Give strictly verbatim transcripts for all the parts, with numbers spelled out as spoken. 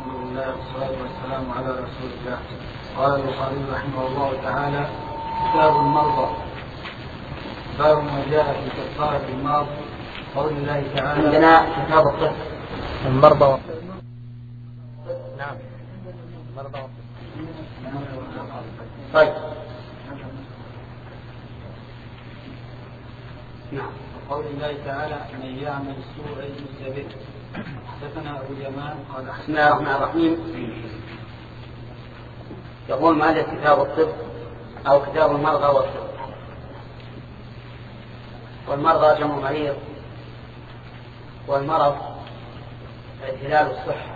الحمد لله والصلاة والسلام على رسول الله. قال البخاري رحمه الله تعالى: كتاب المرضى، باب ما جاء في كفارة المرض. قول الله تعالى: عندنا كتاب الطب المرضى والطب. نعم المرضى والطب. طيب نعم. قول الله تعالى: من يعمل السوء يجزى به. حدثنا أبو اليمان قال: بسم الله الرحمن الرحيم. يقول ماذا كتاب الطب أو كتاب المرضى والطب. والمرضى جمع مريض، والمرض اعتلال الصحة،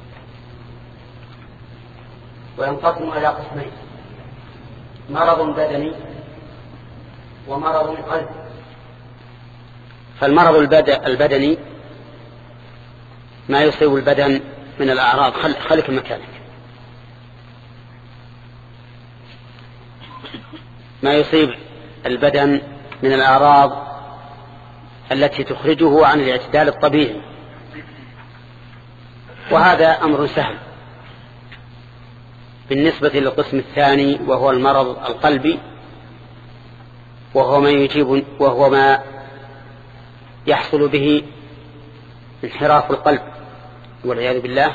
وينقسم إلى قسمين: مرض بدني ومرض قلبي. فالمرض البدني ما يصيب البدن من الأعراض. خلك مكانك. ما يصيب البدن من الأعراض التي تخرجه عن الاعتدال الطبيعي، وهذا أمر سهل. بالنسبة للقسم الثاني وهو المرض القلبي، وهو ما يجيب وهو ما يحصل به انحراف القلب والعياذ بالله،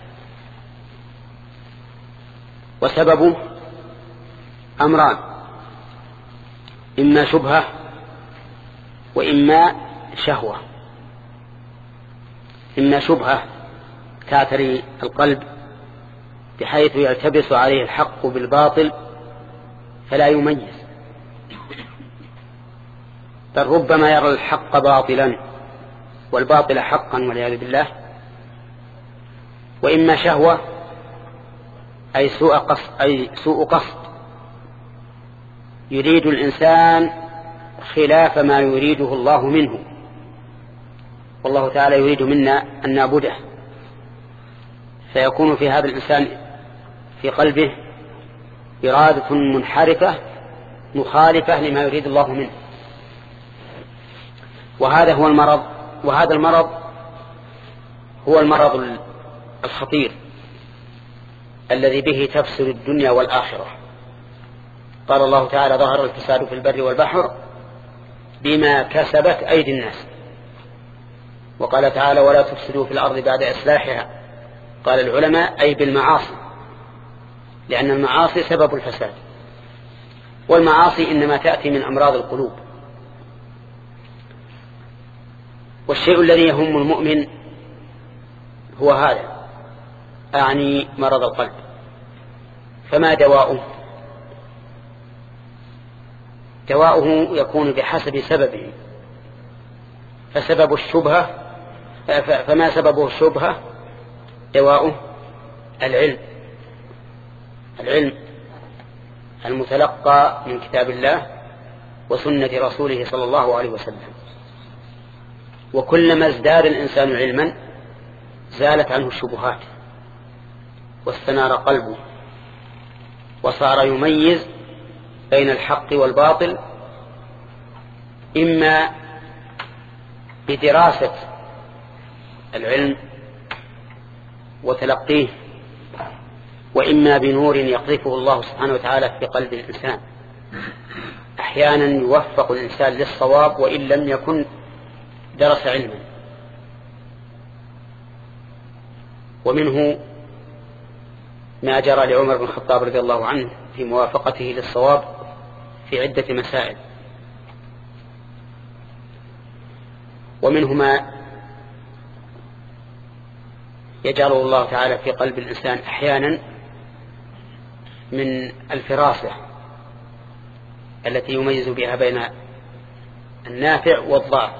وسببه أمران: إما شبهة وإما شهوة. إما شبهة تعتري القلب بحيث يلتبس عليه الحق بالباطل فلا يميز، بل ربما يرى الحق باطلا والباطل حقا والعياذ بالله. وإما شهوة أي سوء قصد، أي سوء قصد، يريد الإنسان خلاف ما يريده الله منه، والله تعالى يريد منا أن نعبده، فيكون في هذا الإنسان في قلبه إرادة منحرفة مخالفة لما يريد الله منه. وهذا هو المرض، وهذا المرض هو المرض الخطير الذي به تفسد الدنيا والآخرة. قال الله تعالى: ظهر الفساد في البر والبحر بما كسبت أيدي الناس. وقال تعالى: ولا تفسدوا في الأرض بعد إصلاحها. قال العلماء: أي بالمعاصي، لأن المعاصي سبب الفساد، والمعاصي إنما تأتي من أمراض القلوب. والشيء الذي يهم المؤمن هو هذا، أعني مرض القلب. فما دواؤه؟ دواؤه يكون بحسب سببه. فسبب الشبهة فما سببه الشبهة دواؤه العلم، العلم المتلقى من كتاب الله وسنة رسوله صلى الله عليه وسلم. وكلما ازداد الإنسان علما زالت عنه الشبهات واستنار قلبه وصار يميز بين الحق والباطل، إما بدراسة العلم وتلقيه، وإما بنور يقذفه الله سبحانه وتعالى في قلب الإنسان. أحيانا يوفق الإنسان للصواب وإن لم يكن درس علما. ومنه ما جرى لعمر بن الخطاب رضي الله عنه في موافقته للصواب في عدة مسائل. ومنه ما يجعله الله تعالى في قلب الإنسان أحيانا من الفراسة التي يميز بها بين النافع والضار.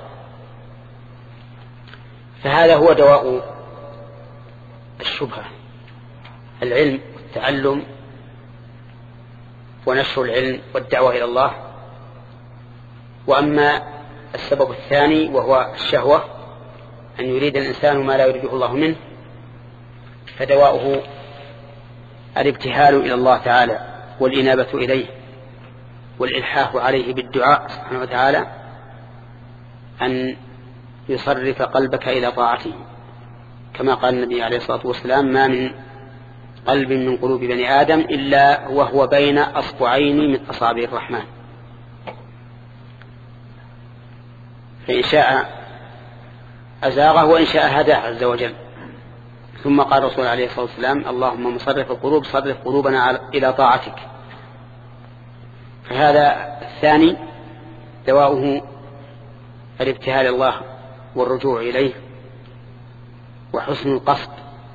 فهذا هو دواء الشبهة: العلم والتعلم ونشر العلم والدعوة إلى الله. وأما السبب الثاني وهو الشهوة، أن يريد الإنسان ما لا يريده الله منه، فدواؤه الابتهال إلى الله تعالى والإنابة إليه والإلحاح عليه بالدعاء سبحانه وتعالى أن يصرف قلبك إلى طاعته. كما قال النبي عليه الصلاة والسلام: ما من قلب من قلوب بني آدم إلا وهو بين أصبعين من أصابع الرحمن، فإن شاء أزاغه وإن شاء هداه عز وجل. ثم قال الرسول عليه الصلاة والسلام: اللهم مصرف القلوب صرف قلوبنا إلى طاعتك. فهذا الثاني دواؤه الابتهال الله والرجوع إليه وحسن القصد،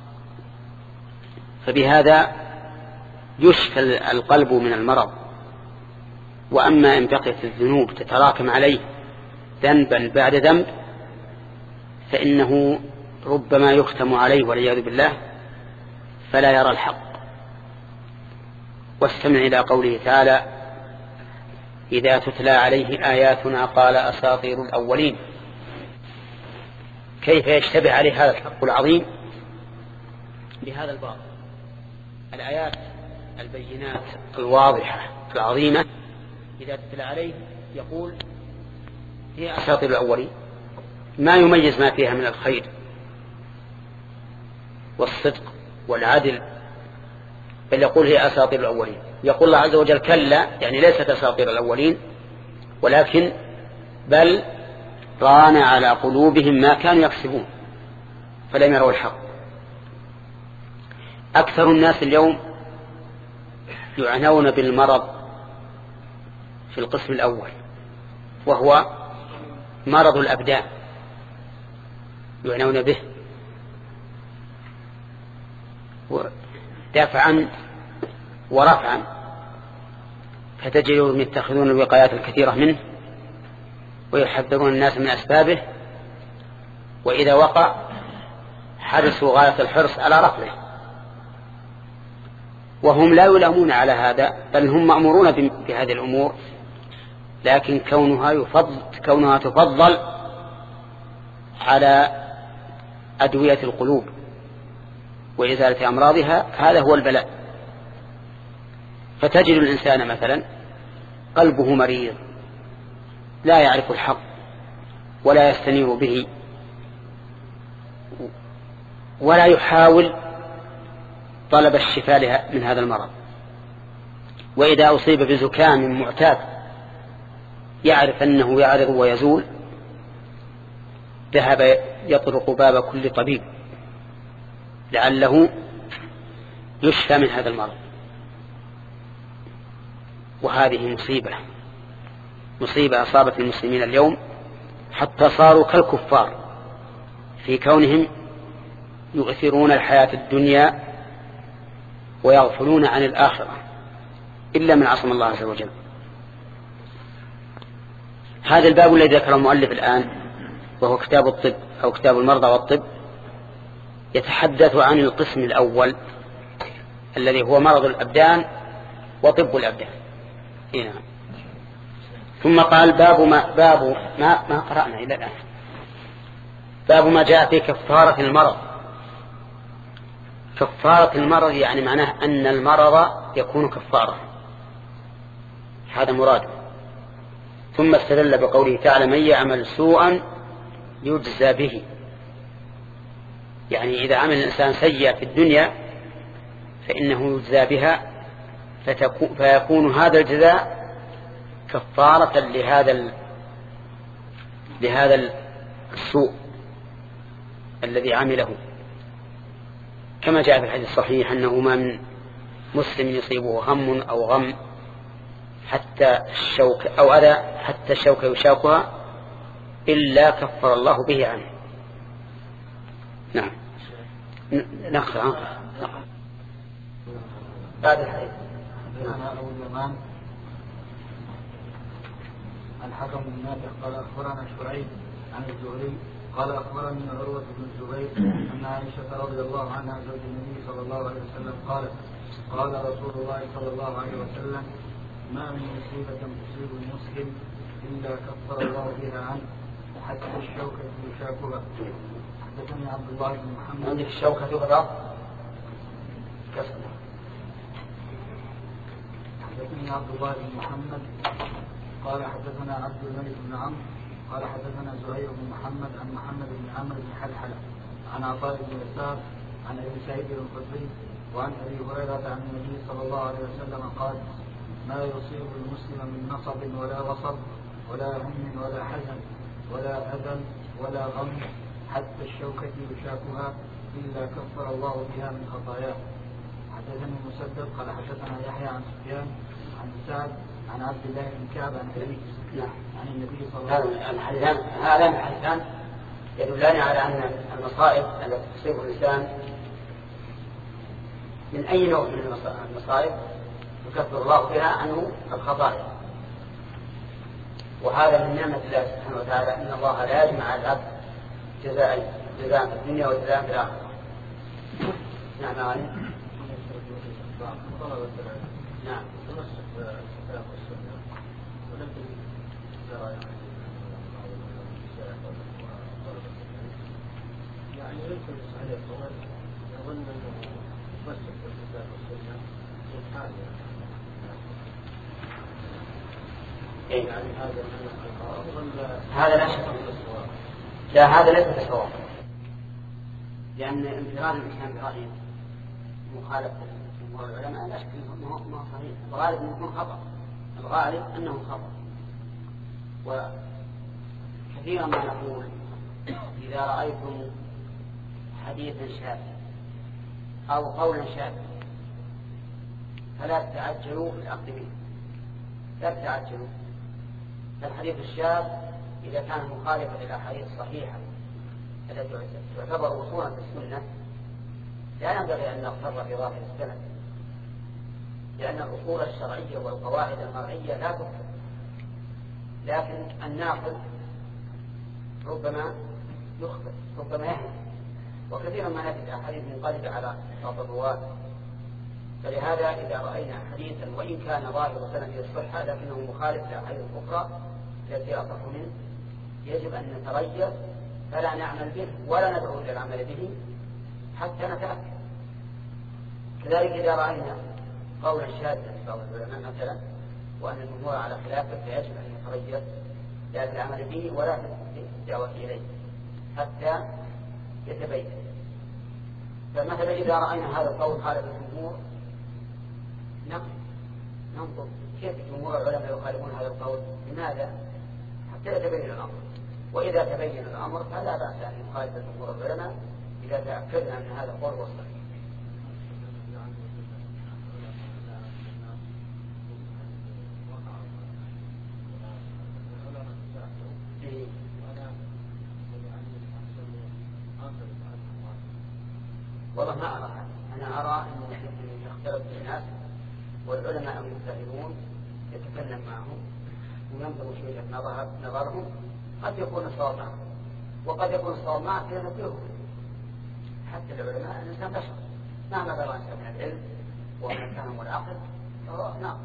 فبهذا يشفى القلب من المرض. وأما إن بقيت الذنوب تتراكم عليه ذنبا بعد ذنب فإنه ربما يختم عليه والعياذ بالله فلا يرى الحق. واستمع إلى قوله تعالى: إذا تتلى عليه آياتنا قال أساطير الأولين. كيف يشتبه عليه هذا الحق العظيم بهذا الباطل؟ الآيات البينات الواضحة العظيمة إذا تتلى عليه يقول هي أساطير الأولين، ما يميز ما فيها من الخير والصدق والعدل، بل يقول هي أساطير الأولين. يقول الله عز وجل: كلا، يعني ليست أساطير الأولين، ولكن بل ران على قلوبهم ما كانوا يكسبون فلم يروا الحق. أكثر الناس اليوم يعنون بالمرض في القسم الأول، وهو مرض الأبدان، يعنون به دافعا ورفعا، فتجدون يتخذون الوقايات الكثيرة منه ويحذرون الناس من أسبابه، وإذا وقع حرصوا غاية الحرص على رفعه، وهم لا يلامون على هذا، بل هم مأمورون بهذه الأمور، لكن كونها يفضل كونها تفضل على أدوية القلوب وإزالة أمراضها، هذا هو البلاء. فتجد الإنسان مثلا قلبه مريض لا يعرف الحق ولا يستنير به ولا يحاول طلب الشفاء من هذا المرض، وإذا أصيب بزكام معتاد يعرف أنه يعرض ويزول ذهب يطرق باب كل طبيب لعله يشفى من هذا المرض. وهذه مصيبة مصيبة أصابت المسلمين اليوم، حتى صاروا كالكفار في كونهم يؤثرون الحياة الدنيا ويغفلون عن الآخرة إلا من عصم الله عز وجل. هذا الباب الذي ذكره المؤلف الآن وهو كتاب الطب أو كتاب المرضى والطب يتحدث عن القسم الأول الذي هو مرض الأبدان وطب الأبدان. هنا. ثم قال: باب ما باب ما ما قرأنا إلى الآن باب ما جاء في كفارة المرض. كفارة المرض يعني معناه أن المرض يكون كفارة، هذا مراده. ثم استدل بقوله تعالى: من يعمل سوءا يجزى به، يعني إذا عمل الإنسان سيئة في الدنيا فإنه يجزى بها، فيكون هذا الجزاء كفارة لهذا لهذا السوء الذي عمله، كما جاء في الحديث الصحيح أنه ما من مسلم يصيبه هم أو غم حتى الشوك أو أذى حتى الشوك يشاكها إلا كفر الله به عنه. نعم نقرأ بعد الحديث. أبو اليمان الحكم بن نافع قال أخبرنا شعيب عن الزهري قال أخبرني عروة بن الزبير أن عائشة رضي الله عنها زوج النبي صلى الله عليه وسلم قالت: قال رسول الله صلى الله عليه وسلم: ما من مصيبة تصيب المسلم إلا كفر الله بها عنه حتى الشوكة يشاكها. حدثني عبد الله بن محمد. عندك الشوكة تغضب كسر. حدثني عبد الله بن محمد قال حدثنا عبد الملك بن عمرو قال حدثنا زهير بن محمد عن محمد بن عمرو بن حلحلة عن عطاء بن يسار عن ابي سعيد الخدري وعن ابي هريره عن النبي صلى الله عليه وسلم قال: ما يصيب المسلم من نصب ولا وصب ولا هم ولا حزن ولا اذى ولا غم حتى الشوكة يشاكها إلا كفر الله بها من خطاياه. حدثني مسدد قال حدثنا يحيى عن سفيان عن سعد عن عبد الله بن كعب عن أبي عن النبي صلى الله عليه وسلم. هذا الحديثان يدلان على أن المصائب التي تصيب الإنسان من أي نوع من المصائب يكفر الله بها عنه الخطايا، وهذا من نعمة الله سبحانه وتعالى أن الله لا يجمع على العبد جزاء جزاء في الدنيا وجزاء في الآخرة. نعم علي. نعم. يعني يمكن عليه الطول يظن أنه يمسك بالكتاب والسنة في حال إيه؟ يعني هذا هذا لا شك. لا هذا ليس بالصواب، لأن انفراد الإنسان برأيه مخالفة جمهور العلماء لا شك أنه ما صحيح، الغالب أنه يكون خطأ، الغالب أنه خطأ. وكثيرا ما نقول إذا رأيتم حديثا شاذا أو قولا شاذا فلا تتعجلوا في الأخذ به، لا تتعجلوا. فالحديث الشاذ إذا كان مخالفا للأحاديث الصحيحة التي تعتبر أصولا في السنة لا ينبغي أن نغتر بظاهر السند، لأن الأصول الشرعية والقواعد المرعية لا تكتب، لكن الناقل ربما يخطئ ربما يهمل، وكثيرا ما نجد أحاديث منقلبة على بعض الرواة. فلهذا إذا رأينا حديثا وإن كان ظاهر سنده الصحة لكنه مخالف لأحاديث أخرى التي أصح منه يجب أن نتريث فلا نعمل به ولا ندعو إلى العمل به حتى نتأكد. كذلك إذا رأينا قولا شاذا لبعض العلماء مثلا وأن الجمهور على خلافه فيجب أن نتريث لا في العمل به ولا في الدعوة إليه حتى يتبين. فمثلا إذا رأينا هذا القول خالف الجمهور ننظر كيف جمهور العلماء يخالفون هذا القول، لماذا؟ حتى يتبين الأمر. وإذا تبين الأمر فلا بأس أن يخالف جمهور العلماء إذا تأكدنا أن هذا القول هو الصحيح. والله ما أرى، أنا أرى أنه يختلط بالناس والعلماء المجتهدون يتكلم معهم وينظر شيء نظرهم، قد يكون الصواب معه وقد يكون الصواب معه فينبهه. حتى العلماء الإنسان بشر مهما بلغ الإنسان من العلم ومن الفهم والعقل فهو ناقص.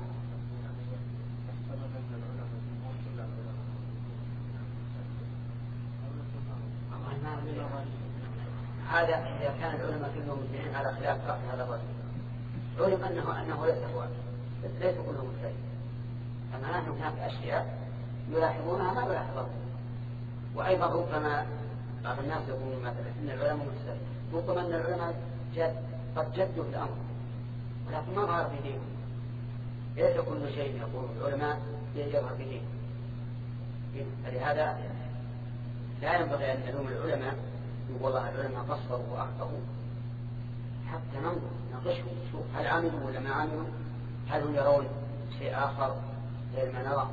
هذا إذا كان العلماء كلهم مجمعين على خلاف رأي هذا الرجل علم أنه أنه ليس هو ليس كلهم مجتهد، أما نحن هناك أشياء يلاحظونها ما يلاحظونها. وأيضا ربما بعض الناس يقولون مثلا إن العلماء مجتهد، ربما أن العلماء جد قد جدوا في الأمر ولكن ما ظهر في دينهم. ليس كل شيء يقول العلماء يظهر في دينهم. فلهذا لا ينبغي أن نلوم العلماء يقول والله العلماء قصروا وأخطأوا، حتى ننظر نناقشهم نشوف هل عملوا ولا ما عملوا، هل هم يرون شيء آخر غير ما نرى.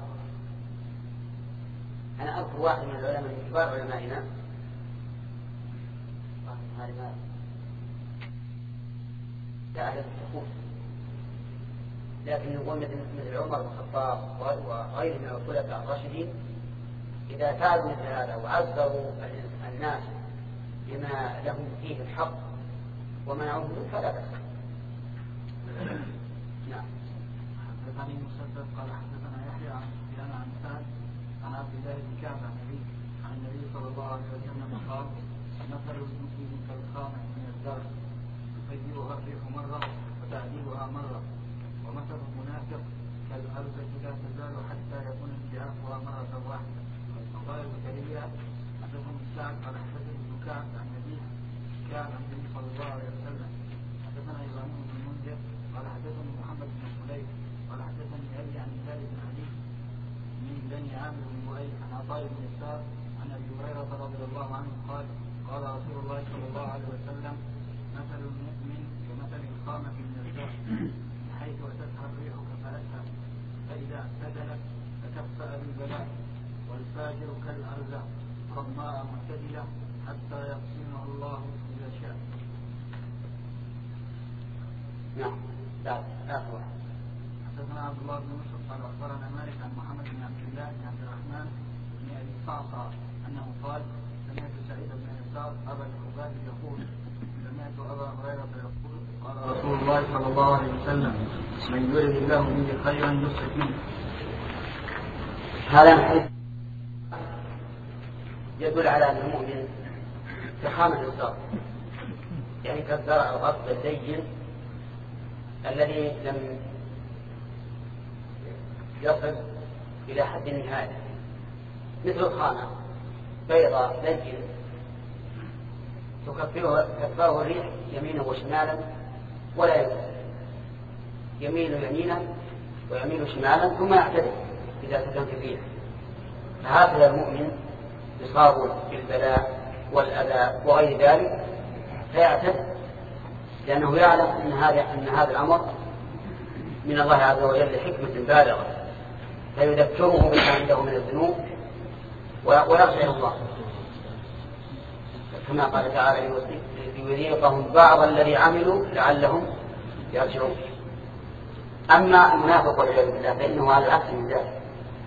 أنا أذكر واحد من العلماء من كبار علمائنا لا أهل الحقوق، لكن نقول مثل عمر بن الخطاب وغيره من الخلفاء الراشدين إذا فعلوا مثل هذا وعذروا الناس بما لهم فيه الحق ومنعوه فلا بأس. نعم. حدثني مسدد قال حدثنا يحيى عن سفيان عن سعد عن عبد الله بن كعب عن النبي عن النبي صلى الله عليه وسلم قال: مثل المسلم كالخامع من الزرع تفيدها الريح مرة وتعديلها مرة، ومثل المنافق كالأرزة لا تزال حتى يكون انتهاكها مرة واحدة. وقال زكريا حدثني سعد قال حدثني بن كعب عن النبي نعم. لا آخر واحد. حدثنا عبد الله بن يوسف قال أخبرنا مالك عن محمد بن عبد الله بن عبد الرحمن بن أبي صعصع أنه قال سمعت سعيد بن يسار أبا الخباب يقول سمعت أبا هريرة يقول قال رسول الله صلى الله عليه وسلم من يرد الله به خيرا يسر منه. هذا الحديث يدل على أن المؤمن فخامة الزرع، يعني كالزرع الغصب الزين الذي لم يصل إلى حد النهاية، مثل الخامة بيضاء زين تكفره الريح يمينا وشمالا ولا يميل، يميل يمينا ويميل شمالا ثم يعتدل إذا تكلمت الريح. فهكذا المؤمن يصاب بالبلاء والأذى وغير ذلك فيعتدل، لأنه يعلم أن هذا أن هذا الأمر من الله عز وجل لحكمة بالغة، فيذكره بما عنده من الذنوب ويرجع إلى الله، كما قال تعالى ليذيقهم بعض الذي عملوا لعلهم يرجعون. أما المنافق والعياذ بالله فإنه على العكس من ذلك،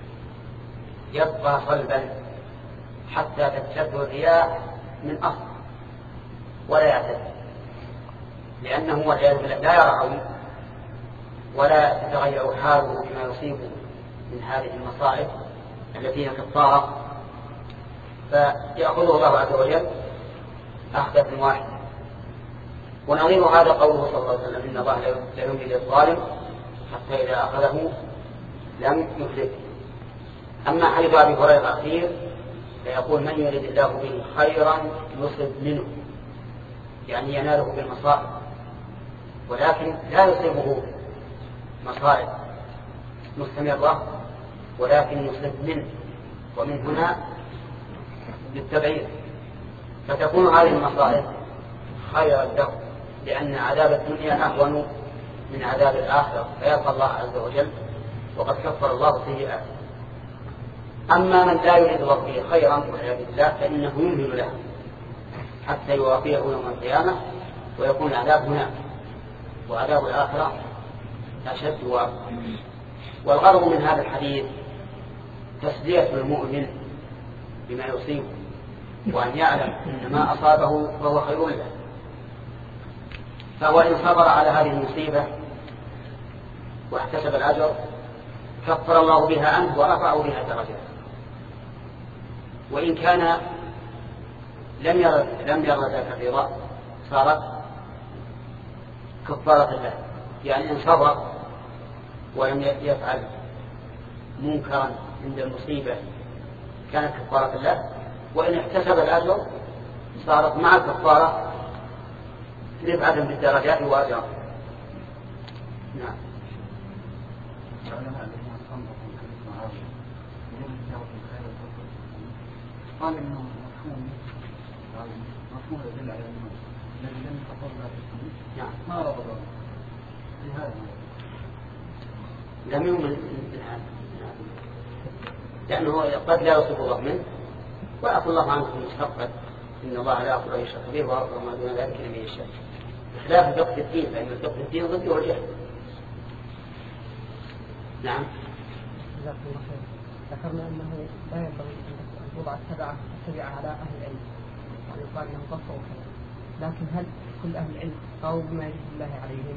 يبقى صلبا حتى تتشد الرياح من أصل ولا يعتد، لأنه والعياذ بالله لا يرعوي ولا تتغير حاله بما يصيبه من هذه المصائب التي هي كالطارق، فيأخذه الله عز وجل أخذة واحدة. ونظير هذا قوله صلى الله عليه وسلم إن الله لا يملي للظالم حتى إذا أخذه لم يفلته. أما حديث أبي هريرة الأخير فيقول من يريد الله به خيرا يصب منه، يعني يناله بالمصائب، ولكن لا يصيبه مصائب مستمرة ولكن يصب منه، ومن هنا للتبعير، فتكون هذه المصائب خيرا له لأن عذاب الدنيا أهون من عذاب الآخرة، فيلقى الله عز وجل وقد كفر الله سيئاته. أما من لا يريد الله به خيرا والعياذ بالله فإنه يمهل له حتى يوافيه يوم القيامة ويكون العذاب هناك، وعذاب الآخرة أشد وأقوى. والغرض من هذا الحديث تسلية المؤمن بما يصيبه، وأن يعلم أن ما أصابه فهو خير له، فهو إن صبر على هذه المصيبة واحتسب الأجر كفر الله بها عنه ورفعه بها درجات. وإن كان لم يرد لم يرد ذاك الرضا صارت كفارة له، يعني إن صبر ولم يفعل منكرا عند المصيبة كانت كفارة له، وإن احتسب الأجر صارت مع الكفارة رفعة بالدرجات وأجرا. نعم. قال إنه مفهوم مفهوم يدل على أنه الذي لم يتفضل في الحديث ما ربط لهذا لم يؤمن بالهذا، لأنه قد لا يصيب الله منه ويعفو الله عنه في المستقبل، إن الله لا يغفر أن يشرك به ويغفر ما دون ذلك لمن يشاء، بخلاف فقه الدين، فإن فقه الدين ضده الجهل. نعم. جزاكم الله خير. ذكرنا أنه لا ينبغي أن توضع التبعة التبعة على أهل العلم، يعني يقال أنهم قصروا كذا، لكن هل كل أهل العلم قالوا بما يجب الله عليهم؟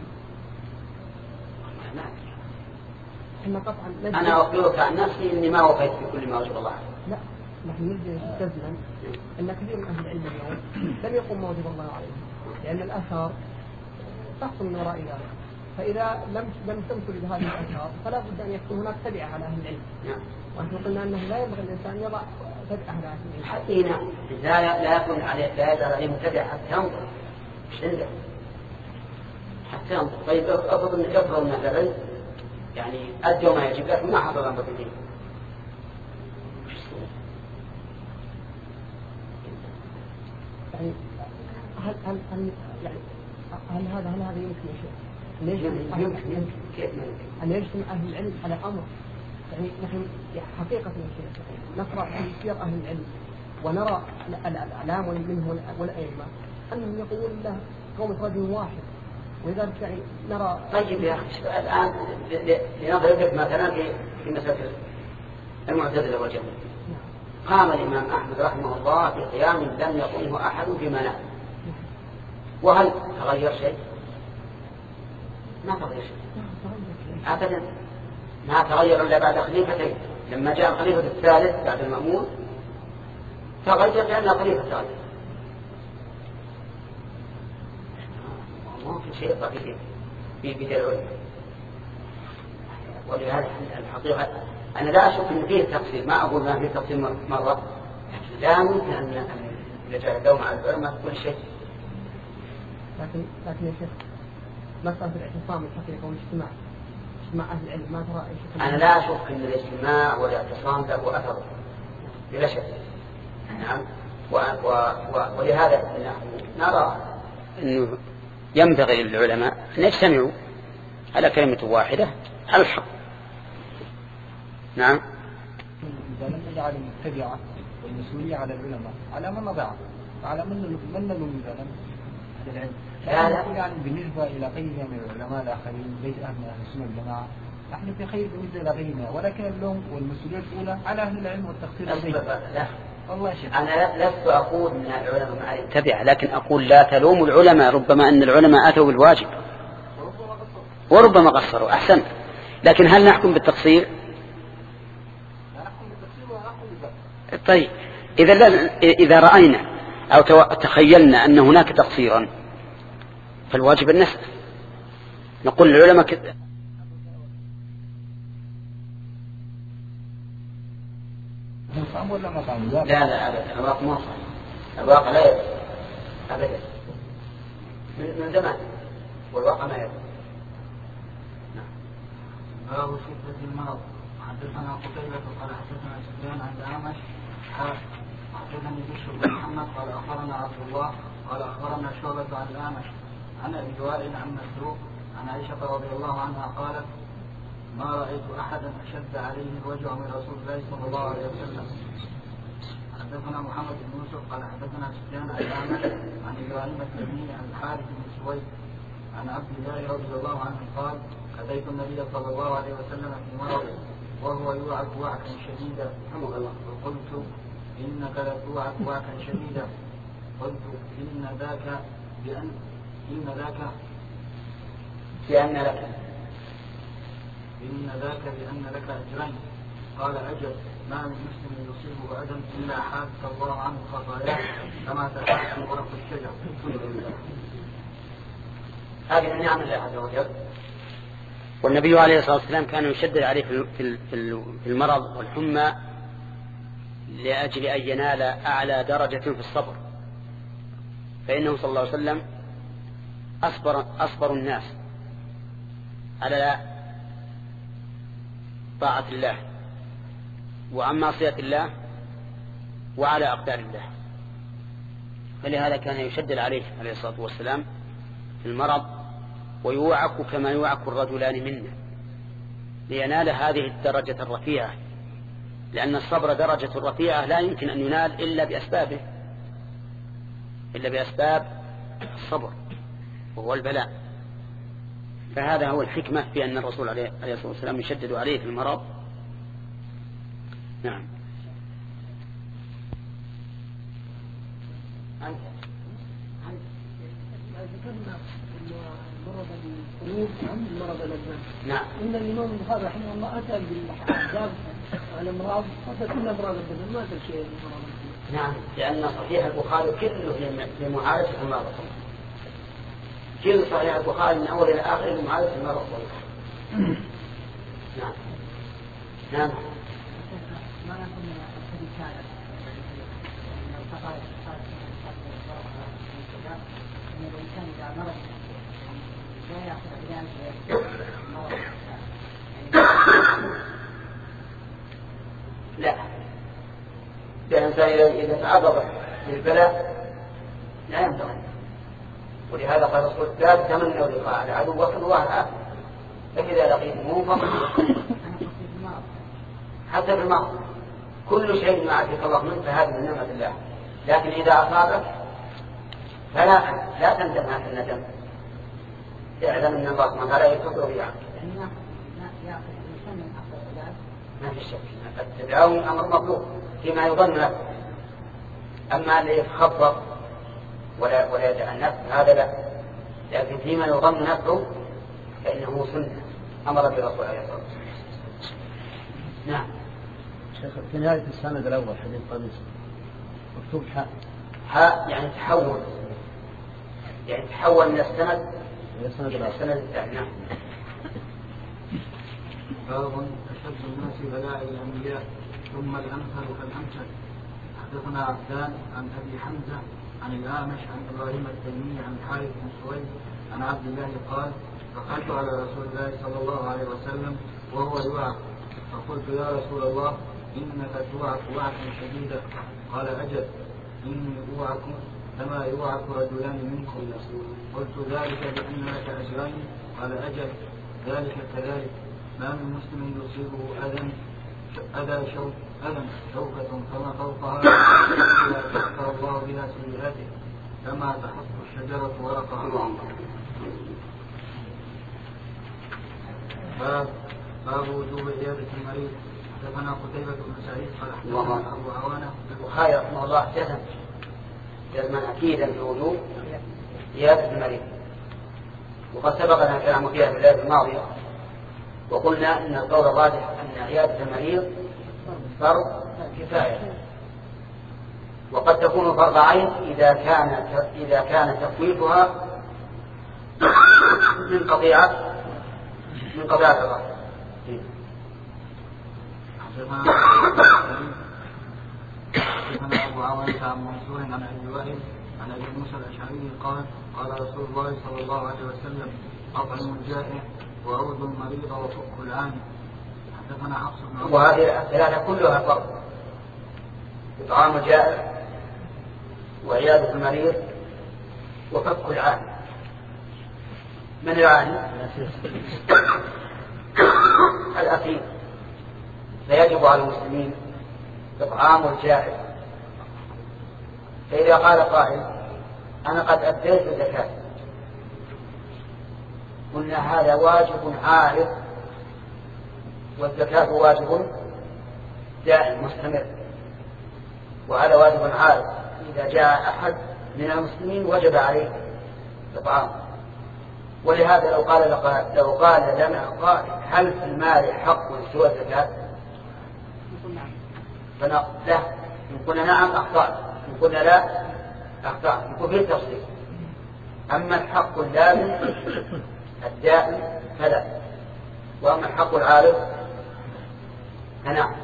نعم. إن قطعا أنا أخبرك عن نفسي إني ما وفيت بكل ما وجب الله عليه. لا، نحن نريد جزما أن كثير من أهل العلم اليوم لم يقم ما وجب الله عليهم، لأن الآثار تحصل من وراء ذلك، فإذا لم لم تمثل بهذه الآثار فلا بد أن يكون هناك تبعة على أهل العلم. نعم. ونحن قلنا أنه لا ينبغي الإنسان يضع تبعة على أهل العلم. حتى نعم. لا لا يكون عليه لا يزال عليه متبع حتى ينظر. مش عنده. حتى ينظر. طيب أفضل أن يفرض من أهل العلم يعني أدوا ما يجب لكن ما حصل أمر الدين. يعني هل هل هل يعني هل هذا هل هذا يمكن يا شيخ؟ ليش يمكن كيف أن يجتمع أهل العلم على أمر؟ يعني نحن حقيقة يا شيخ نقرأ في سير أهل العلم ونرى الأعلام منهم والأئمة أنهم يقولون له قوم رجل واحد ولذلك يعني نرى. طيب يا أخي الآن لنضرب لك مثلا في في مسألة المعتزلة والجهمية. قام الإمام أحمد رحمه الله بقيام لم يقومه أحد في منام، وهل تغير شيء؟ ما تغير شيء أبدا، ما تغير إلا بعد خليفتين. لما جاء الخليفة الثالث بعد المأمون تغير لأن خليفة ثالث. ما في شيء طبيعي في بداية العلم. ولهذا الحقيقة أنا لا أشك أن فيه تقصير، ما أقول ما فيه تقصير مرة، لا يمكن أن يجعل اللوم على العلماء كل شيء. لكن لكن يا شيخ مسألة الاعتصام الحقيقة والاجتماع اجتماع أهل العلم ما ترى أي. أنا لا أشك أن الاجتماع والاعتصام له أثر بلا شك. نعم. و و و ولهذا نرى أنه ينبغي للعلماء أن يجتمعوا على كلمة واحدة على الحق. نعم. إذا لم نجعل المتبعة والمسؤولية على العلماء على من نضعه على من من نلوم إذا لم هذا العلم. لا لا يعني بالنسبة إلى غيرنا من العلماء الآخرين ليس أهل أهل السنة والجماعة نحن في خير بالنسبة إلى غيرنا، ولكن اللوم والمسؤولية الأولى على أهل العلم والتقصير لديهم. لا والله شيخ أنا لست أقول أن العلماء ما يتبع، لكن أقول لا تلوم العلماء، ربما أن العلماء أتوا بالواجب وربما قصروا. أحسن، لكن هل نحكم بالتقصير؟ طيب إذا إذا رأينا أو تخيلنا أن هناك تقصيرا فالواجب أن نسأل، نقول للعلماء كذا. لا لا أبدا، الواقع ما صح، الواقع لا يبقى أبدا من زمان، والواقع ما يبقى. باب شدة المرض. حدثنا قتيبة قال حدثنا سفيان عن الأعمش قال حدثني بشر بن محمد قال أخبرنا عبد الله قال أخبرنا شعبة عن الأعمش عن أبي وائل عن مسروق عن عائشة رضي الله عنها قالت ما رأيت أحدا أشد عليه الوجع من رسول الله صلى الله عليه وسلم. حدثنا محمد بن يوسف قال حدثنا سفيان عن الأعمش عن إبراهيم التيمي عن الحارث بن سويد عن عبد الله رضي الله عنه قال أتيت النبي صلى الله عليه وسلم في مرض وهو يوعك وعكا شديدا وقلت إنك لتوعك وعكا شديدا قلت إن ذاك بأن إن ذاك بأن لك إن ذاك بأن لك أجرين. قال أجل ما من مسلم يصيبه أذى إلا حاك الله عنه خطاياه كما تحاك ورق الشجر. هذه من نعم الله عز وجل. والنبي عليه الصلاة والسلام كان يشدد عليه في في المرض والحمى لأجل أن ينال أعلى درجة في الصبر، فإنه صلى الله عليه وسلم أصبر, أصبر الناس على طاعة الله وعن معصية الله وعلى أقدار الله، فلهذا كان يشدد عليه عليه الصلاة والسلام في المرض ويوعك كما يوعك الرجلان منا لينال هذه الدرجة الرفيعة، لأن الصبر درجة رفيعة لا يمكن أن ينال إلا بأسبابه إلا بأسباب الصبر وهو البلاء. فهذا هو الحكمة في أن الرسول عليه الصلاة والسلام يشدد عليه في المرض. نعم. مرض الأبناء. نعم. إن الإمام البخاري رحمه الله أتى بالأحزاب على أمراض حتى كل أمراض البدن ما تشيء المرض. نعم، لأن صحيح البخاري كله في معالجة المرض، كل صحيح البخاري من أول إلى آخر في معالجة المرض. نعم. نعم. ما يكون الرسالة لو تقال أن الإنسان إذا مرض لا يأخذ علاج لا، الإنسان إذا تعرض للبلاء لا ينبغي، ولهذا قال الرسول لا تتمنوا لقاء العدو وكن الله العافية، فإذا لقيتموه فاصبروا. حتى في الماضي كل شيء ما عافيك الله منه فهذا من نعمة الله، لكن إذا أصابك فلا لا تندم هذا الندم، اعلم ان الله سبحانه وتعالى يكفر بيعك. يعني يأخذ الإنسان من أصل العباد. ما في شك التداوي أمر مطلوب فيما يظن له. أما اللي يتخبط ولا ولا يتعنف هذا لا، لكن فيما يظن نفعه فإنه سنة أمر بالرسول عليه الصلاة والسلام. نعم. شيخ في نهاية السند الأول حديث قميص مكتوب حاء. حاء يعني تحول، يعني تحول من السند إلى السند الثاني. نعم. باب أشد الناس بلاء الأنبياء ثم الأمثل فالأمثل. حدثنا عبدان عن أبي حمزة عن الأعمش عن إبراهيم التيمي عن حارث بن سويد عن عبد الله قال دخلت على رسول الله صلى الله عليه وسلم وهو يوعك فقلت يا رسول الله إنك توعك وعكا شديدا. قال أجل إني أوعك كما يوعك رجلان منكم. قلت ذلك بأن لك أجرين. قال أجل ذلك كذلك ما من مسلم يصيبه أذى أذى شوك أذى شوكة فما فوقها إلا كفر الله بها سيئاته كما تحط الشجرة ورقها. باب باب وجوب عيادة المريض. حدثنا قتيبة بن سعيد قال حدثنا أبو عوانة. البخاري رحمه الله جزم جزما أكيدا بوجوب عيادة المريض، وقد سبقنا الكلام فيها في الليلة الماضية وقلنا أن القول الراجح أن عيادة المريض فرض كفاية، وقد تكون فرض عين إذا كان إذا كان تفويتها من قطيعة من قطيعة الرحم. حدثنا أبو عوانة عن منصور عن أبي وائل عن أبي موسى الأشعري قال قال رسول الله صلى الله عليه وسلم أطعم الجائع وعود المريض وفك العاني. حدثنا حفص بن وهذه الثلاثة كلها فرض: إطعام الجائع وعيادة المريض وفك العاني. من العاني؟ الأسير. فيجب على المسلمين إطعام الجائع. فإذا قال قائل أنا قد أديت الزكاة، قلنا هذا واجب عارض، والزكاة واجب دائم مستمر، وهذا واجب عارض. إذا جاء أحد من المسلمين وجب عليه إطعام. ولهذا لو قال لو قال لنا قائل هل في المال حق سوى الزكاة؟ فنقول لا. إن قلنا نعم أخطأت، إن قلنا لا أخطأت، يكون فيه تفصيل. أما الحق اللازم الدائم فلا، وأما الحق العارض فنعم.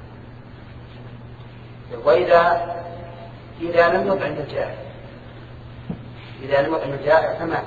وإذا إذا لم يطعم الجائع إذا لم يطعم الجائع فما،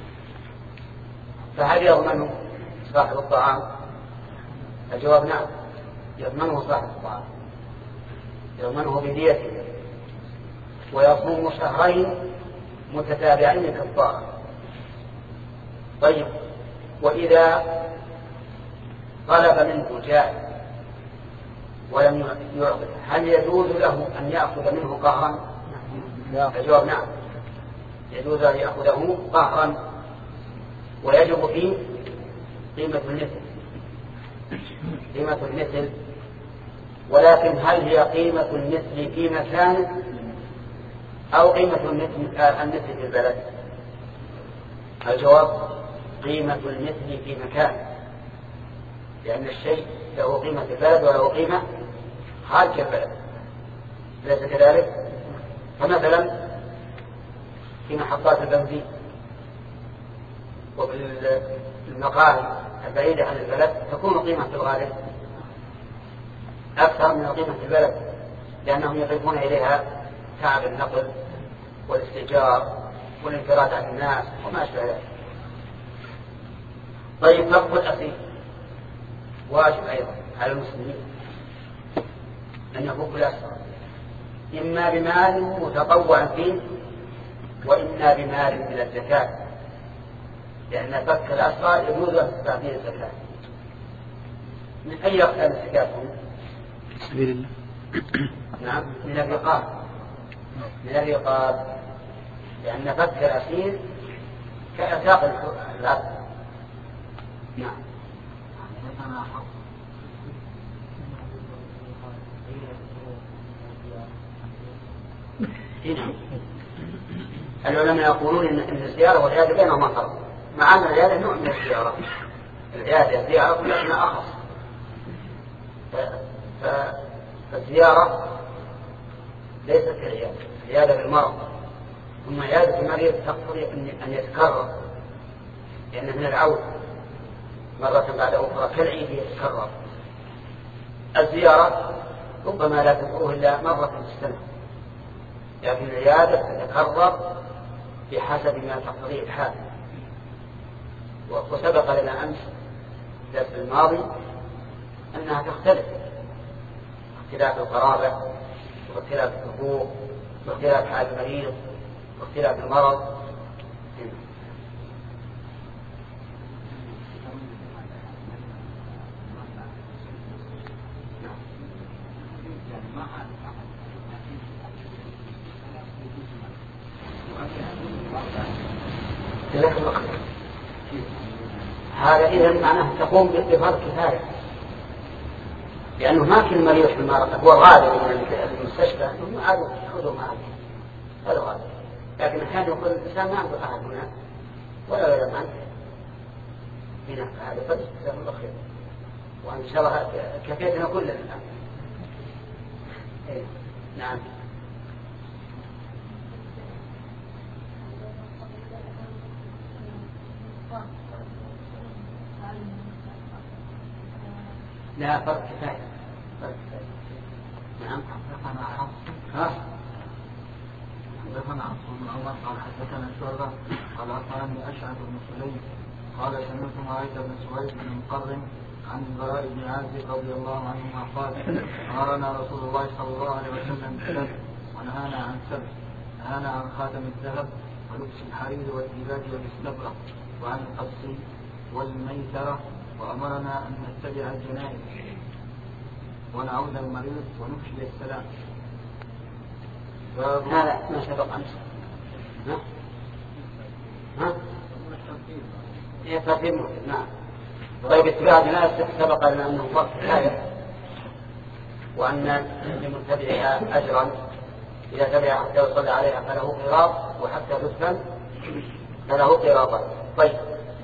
فهل يضمن صاحب الطعام؟ الجواب نعم، يضمنه صاحب الطعام، يضمنه بديته، ويصوم شهرين متتابعين كفارة. طيب، وإذا طلب منه جائع ولم يعطي هل يجوز له أن يأخذ منه قهرا؟ الجواب نعم، يجوز أن يأخذه قهرا، ويجب فيه قيمة المثل قيمة المثل ولكن هل هي قيمة المثل في مكانه أو قيمة المثل المثل في البلد؟ الجواب قيمة المثل في مكانه، لأن الشيء له قيمة في البلد وله قيمة خارج البلد، ليس كذلك؟ فمثلا في محطات البنزين وفي المقاهي البعيدة عن البلد تكون قيمة في الغالب أكثر من قيمة البلد، لأنهم يضيفون إليها تعب النقل والاستئجار والانفراد عن الناس وما أشبه ذلك. طيب، فك الأسير واجب أيضا على المسلمين أن يفك الأسرى، إما بمال متطوع فيه وإما بمال من الزكاة، لأن فك الأسرى يجوز أن تستعمل الزكاة. من أي أقسام الزكاة؟ سبيل الله. نعم، من الرقاب من الرقاب لأن فك الأسير كأعتاق العبد. نعم. هنا العلماء يقولون ان الزيارة والعيادة بينهما فرق، مع ان العيادة نوع من الزيارة، العيادة زيارة لكنها أخص. فالزيارة ليست كالعيادة، العيادة بالمرض، ثم عيادة المريض تقتضي أن يتكرر، لأنه من العود مرة بعد أخرى كالعيد يتكرر. الزيارة ربما لا تدعوه إلا مرة في السنة، لكن العيادة تتكرر بحسب ما تقتضيه الحال. وسبق لنا أمس الدرس الماضي أنها تختلف، اختلاف القرابة واختلاف الحقوق واختلاف حال المريض واختلاف المرض. هذا إذا معناه تقوم بفرض كفاية، لأنه ما كل مريض في المرض هو غالب من المستشفى أنه عادوا يأخذوا معه، هذا غالب. لكن كان يقول الإنسان ما عنده أحد هنا ولا يعلم عنه هنا، هذا فرض جزاهم الله خير، وإن شاء الله كفيتنا كلنا الآن. إيه. نعم. لا فرق كفاية. فرق كفاية. نعم. حدثنا حفص. ها. حدثنا حفص بن عمر قال حدثنا شعبة قال أخبرني أشعث بن سليم قال سمعت معاذ بن سويد بن مقرن عن البراء بن عازب رضي الله عنهما قال أمرنا رسول الله صلى الله عليه وسلم بالسبت ونهانا عن سبت، نهانا عن خاتم الذهب ولبس الحرير والديباج والاستبرق وعن القصي والميسرة، وأمرنا أن نتبع الجنائز ونعود المريض ونفشي السلام. هذا ما سبق أمس. ها؟ ها؟ هي ترتيب. نعم. طيب اتباع الجنائز سبق لنا أنه فرض كفاية، وأن لمتبعها أجرا إذا تبع حتى يصلي عليها فله قراط، وحتى تدفن فله قراطان. طيب.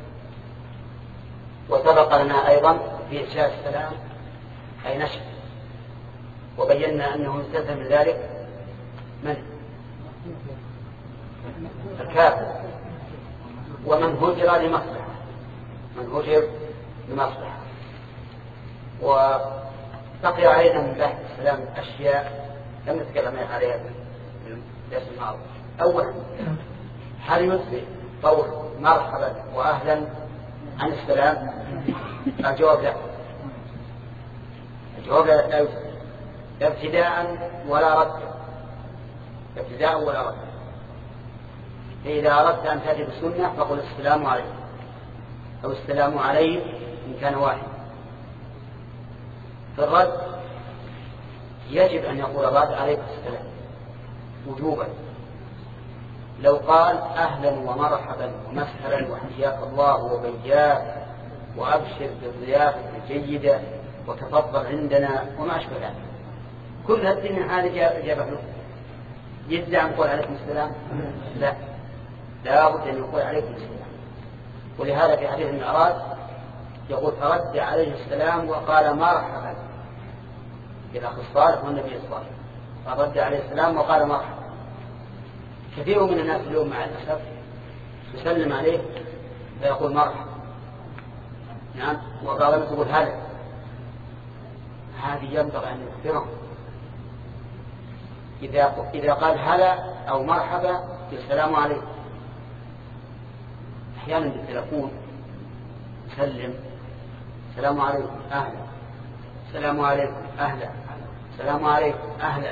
وسبق لنا أيضا في إفشاء السلام أي نشر، وبينا أنه يستلزم من ذلك من؟ الكافر ومن هجر لمصلحة، من هجر لمصلحة. وبقي علينا من بحث السلام أشياء لم نتكلم عليها في الدرس الماضي. أولا، هل يثبت قول مرحبا وأهلا عن السلام؟ الجواب لا. الجواب لا يثبت ابتداء ولا رد، ابتداء ولا رد. فإذا أردت أن تأتي بالسنة فقل السلام عليكم أو السلام عليك إن كان واحد. في الرد يجب أن يقول الرد عليك السلام وجوبا. لو قال أهلا ومرحبا ومسهلا وحياك الله وبياك وأبشر بالضيافة الجيدة وتفضل عندنا وما أشبه ذلك، كل هالدين هذا جابه له، يجزع أن يقول عليكم السلام؟ لا، لا بد أن يقول عليكم السلام. ولهذا في حديث المعراج يقول فرد عليه السلام وقال مرحبا، الأخ الصالح والنبي الصالح فرد عليه السلام وقال مرحبا. كثير من الناس اليوم مع الأسف يسلم عليه فيقول مرحبا، نعم، وقال تقول هلا. هذه ينبغي أن يكثرهم. إذا إذا قال هلا أو مرحبا السلام عليكم. أحيانا بالتلفون يسلم السلام عليكم أهلا، السلام عليكم أهلا، السلام عليكم أهلا.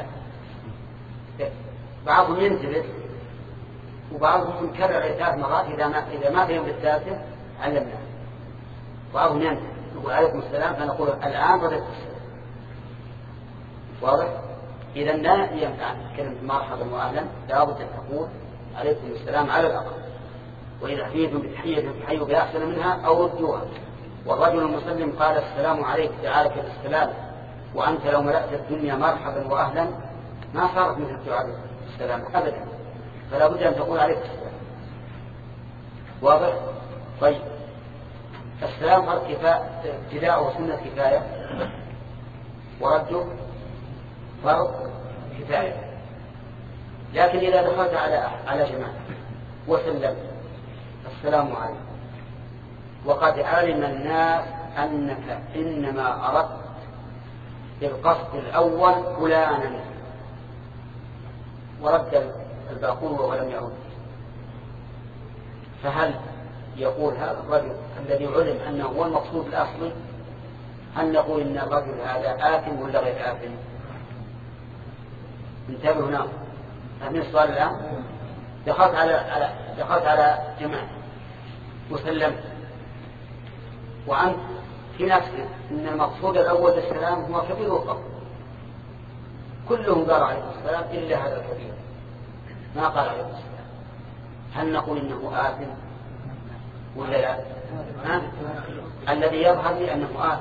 بعضهم ينتبه وبعضهم يكرر ثلاث مرات، إذا ما إذا ما فهم بالثالثة علمنا. بعضهم ينتبه يقول عليكم السلام فنقول الآن ردت السلام. واضح؟ إذا لا ينفع كلمة مرحبا وأهلا، لا بد أن تقول عليكم السلام على الأقل. وإذا حييتم بتحية فحيوا بأحسن منها أو ردوها. والرجل المسلم قال السلام عليك دعاك بالسلام، وأنت لو ملأت الدنيا مرحبا وأهلا ما صارت مثل دعاء السلام أبدا، فلا بد أن تقول عليك السلام. واضح؟ طيب السلام فرض كفاية، ابتداءه سنة كفاية، ورده فرض كفاية. لكن إذا دخلت على على جماعة وسلمت السلام عليكم وقد علم الناس أنك إنما أردت بالقصد الأول فلانا، ورد الباقون ولم يعود، فهل يقول هذا الرجل الذي علم أنه هو المقصود الأصلي، هل نقول إن الرجل هذا آثم ولا غير آثم؟ انتبهوا هنا. فمن السؤال الآن دخلت على على دخلت على جماعة وسلمت، وأنت في نفسك إن المقصود الأول بالسلام هو كبير وقف، كلهم قال عليه السلام إلا هذا الكبير ما قال عليه السلام، هل نقول إنه آثم ولا لا؟ ها؟ الذي يظهر لي أنه آثم،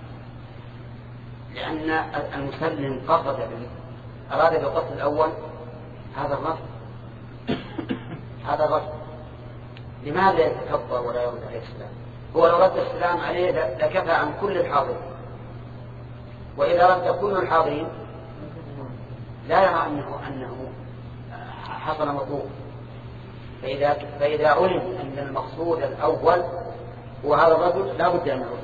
لأن المسلم قصد أراد بالقصد الأول هذا الرجل هذا الرجل لماذا يتكبر ولا يرد عليه السلام؟ هو لو رد السلام عليه لكفى عن كل الحاضرين، وإذا رد كل الحاضرين لا يرى أنه أنه حصل مطلوب. فإذا فإذا علم أن المقصود الأول هو هذا الرجل لا بد أن يرد.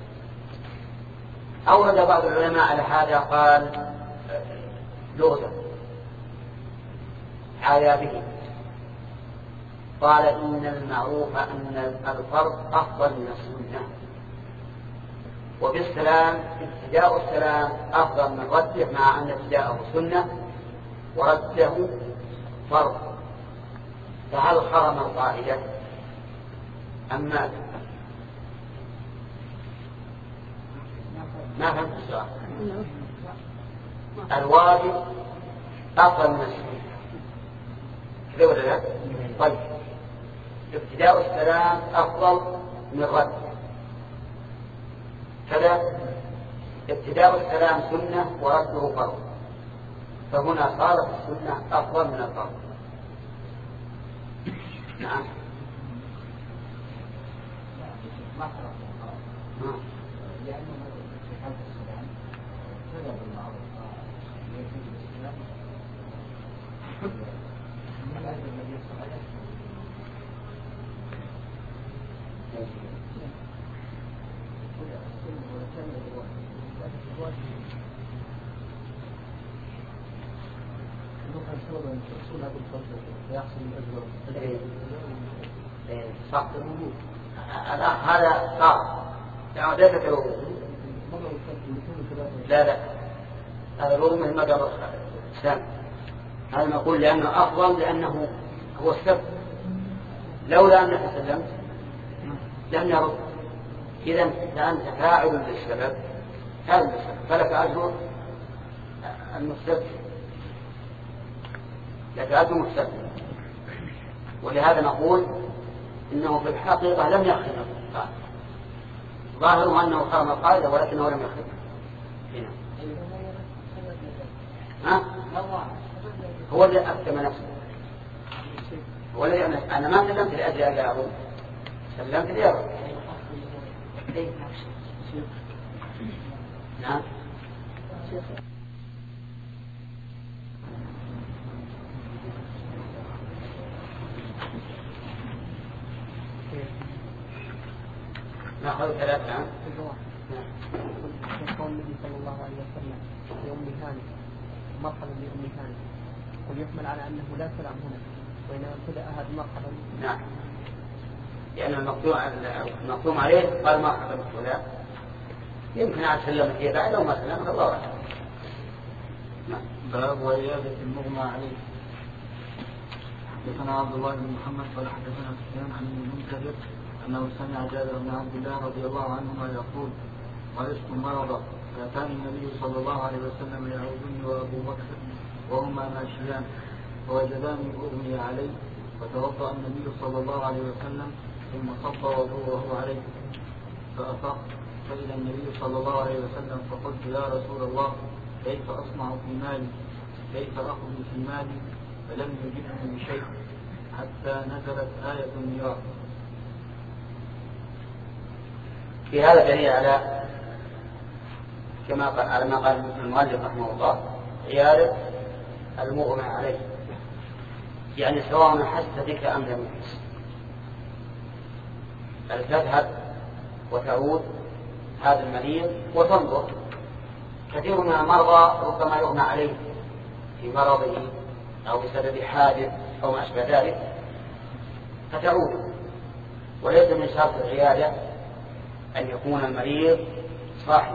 أورد بعض العلماء على هذا قال لغة عايا به، قال إن المعروف أن الفرض أفضل من السنة، وبالسلام ابتداء السلام أفضل من رده، مع أن ابتداءه سنة ورده فرض. فهل حرم القاعدة أم ماذا؟ ما فهمت السؤال. الواجب أفضل من السنة كذا ولا لا؟ طيب ابتداء السلام أفضل من رد كذا، ابتداء السلام سنة ورده فرض، فهنا صارت السنة أفضل من الفرض. نعم. صح. الأخ هذا صار ليس كالوضوء. لا لا هذا الوضوء مثل ما قال الإسلام، هذا نقول لأنه أفضل لأنه هو السبب، لولا أنك سلمت لم يرد. إذا فأنت فاعل للسبب فاعل للسبب فلك أجر المستبد، لك أجر مستبد. ولهذا نقول إنه في الحقيقة لم يخرج القاعدة، ظاهره أنه خرم القاعدة ولكنه لم يخرج هنا. ها؟ هو اللي أكتم نفسه، هو الذي أنا ما سلمت لأجل أن لا أعود، سلمت لأعود. نعم. نأخذ ثلاثة. عام قول النبي صلى الله عليه وسلم لأم هاني مرحبا بأم هاني، ويحمل على أنه لا سلام هنا وإنما ابتدأ هذا مرحبا. نعم، لأن المقدوم عليه قال مرحبا بفلان، يمكن أن سلم فيه بعد أو ما سلم الله أعلم. باب وعيادة المغمى عليه. حدثنا عبد الله بن محمد قال حدثنا سفيان عن المنكدر أنه سمع جابر بن عبد الله رضي الله عنهما يقول مرضت مرضا فأتاني النبي صلى الله عليه وسلم يعودني وأبو بكر وهما ماشيان فوجداني أغمي علي فتوضأ النبي صلى الله عليه وسلم ثم صب وضوءه عليه فأفق فإلى النبي صلى الله عليه وسلم فقلت يا رسول الله كيف أصنع في مالي كيف أخذ في مالي فلم يجبني بشيء حتى نزلت آية الميراث. في هذا دليل على كما قال على ما قال المؤلف رحمه الله عيادة المغمى عليه، يعني سواء حس بك أم لم يحس، بل تذهب وتعود هذا المريض وتنظر. كثير من المرضى ربما يغمى عليه في مرضه أو بسبب حادث أو ما أشبه ذلك فتعود، وليس من شرط العيادة أن يكون المريض صاحب.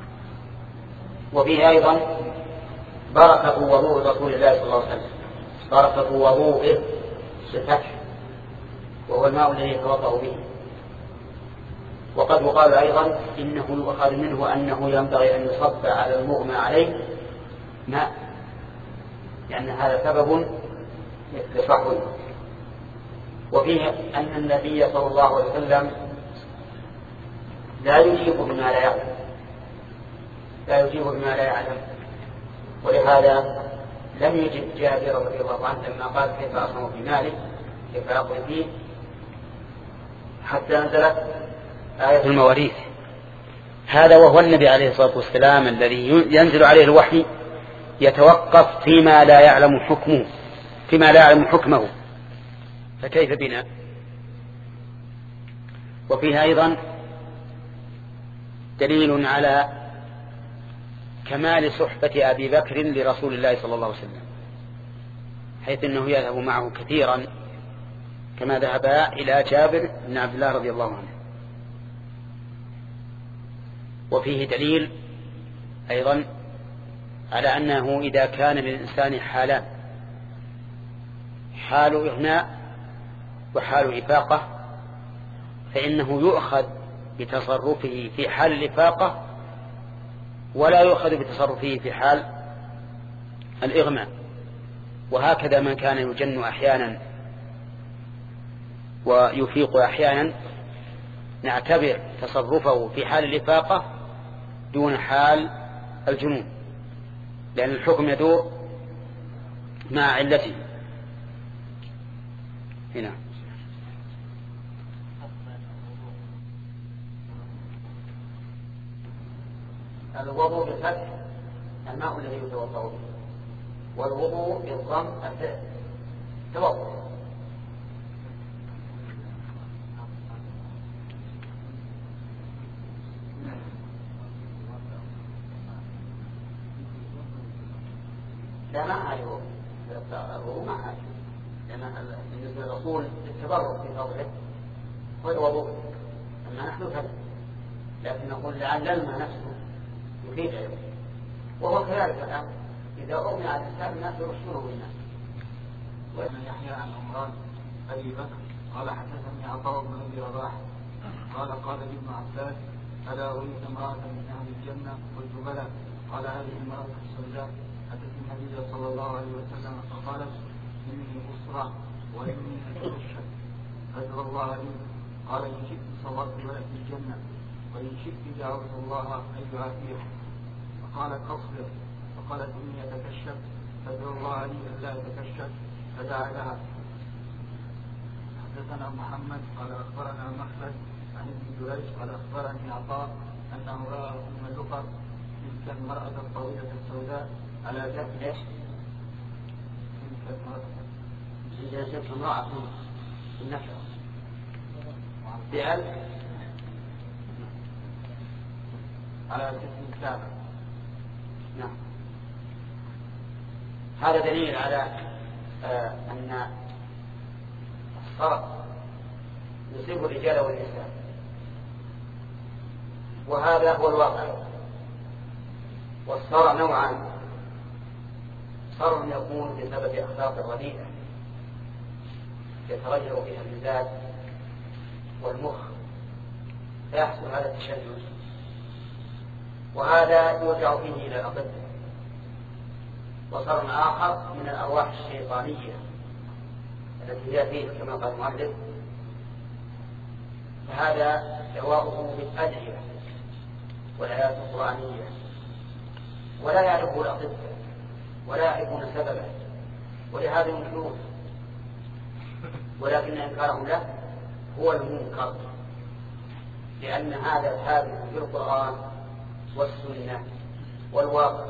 وفيه أيضا بركة وضوء رسول الله صلى الله عليه وسلم، بركة وضوءه بالفتح وهو الماء الذي يتوضأ به. وقد يقال أيضا إنه يؤخذ منه أنه ينبغي أن يصب على المغمى عليه ماء، لأن هذا سبب لصحوه. وفيه أن النبي صلى الله عليه وسلم لا يجيب بما لا يعلم، لا يجيب بما لا يعلم، ولهذا لم يجب جابر رضي الله عنه لما قال كيف أصنع في مالي كيف أقضي فيه حتى نزلت آية المواريث. هذا وهو النبي عليه الصلاة والسلام الذي ينزل عليه الوحي يتوقف فيما لا يعلم حكمه فيما لا يعلم حكمه، فكيف بنا؟ وفيها أيضا دليل على كمال صحبة أبي بكر لرسول الله صلى الله عليه وسلم، حيث أنه يذهب معه كثيرا كما ذهب إلى جابر بن عبد الله رضي الله عنه. وفيه دليل أيضا على أنه إذا كان للإنسان حالان، حال إغناء وحال إفاقة، فإنه يؤخذ بتصرفه في حال الإفاقة ولا يؤخذ بتصرفه في حال الإغماء. وهكذا من كان يجن أحيانا ويفيق أحيانا نعتبر تصرفه في حال الإفاقة دون حال الجنون، لأن الحكم يدور مع علته. هنا الوضوء بالفتح الماء الذي يتوضأ به، والوضوء بالضم الفعل توضأ. لا ما عليه الوضوء، ما عليه، لأن بالنسبة للرسول التبرك في فضله هو الوضوء، أما نحن فلا، لكن نقول لعل الماء نفسه يفيد عليه، وهو كذلك الآن إذا أغمي على الإنسان الناس يرشونه بالناس. وابن يحيى عن عمران أبي بكر قال حدثني عطاء بن أبي رباح قال قال ابن عباس ألا أريد امرأة من أهل الجنة؟ قلت بلى. قال هذه المرأة السوداء أتت النبي صلى الله عليه وسلم فقالت إني أسرع وإني أتشهد فأدعو الله لي. قال إن شئت صبرت ولك الجنة وإن شئت دعوت الله أن يعافيها. فقالت أصبر، فقالت إني أتكشف فادعو الله لي ألا أتكشف فدعا لها. حدثنا محمد قال أخبرنا مخلد عن ابن جريج قال أخبرني عطاء أنه رأى أم اللقر تلك المرأة الطويلة السوداء على جبهه تلك المرأة تلك امرأة النفر بألف على جسم الكعبة. نعم. هذا دليل على آه أن الصرف يصيب الرجال والنساء، وهذا هو الواقع. والصرع نوعان، صرع يكون بسبب أخلاق رديئة يتغير بها المزاج والمخ فيحصل هذا التشنج، وهذا يرجع فيه إلى الأطباء. وصرع آخر من الأرواح الشيطانية التي هي فيه كما قال المؤلف، فهذا دواؤه بالأدعية والآيات القرآنية، ولا يعرفه الأطباء ولا يعرفون سببه، ولهذا ينكرون، ولكن إنكارهم له هو المنكر، لأن هذا ثابت في القرآن والسنة والواقع.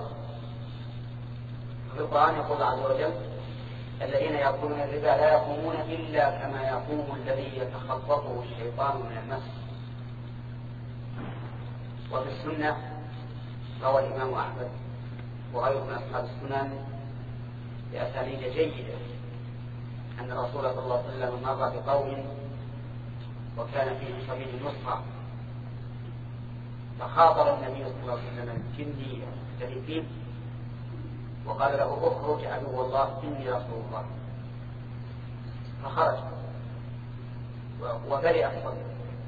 في القرآن يقول الله عز وجل: الذين يأكلون الربا لا يقومون إلا كما يقوم الذي يتخبطه الشيطان من المس. وفي السنة روى الإمام أحمد وغيره من أصحاب السنن بأسانيد جيدة أن الرسول صلى الله عليه وسلم مر بقوم وكان فيه سبيل النصرة، فخاطر النبي صلى الله عليه وسلم الجندي المختلفين وقال له: اخرج عدو الله إني رسول الله. فخرج وبرئ الصدر.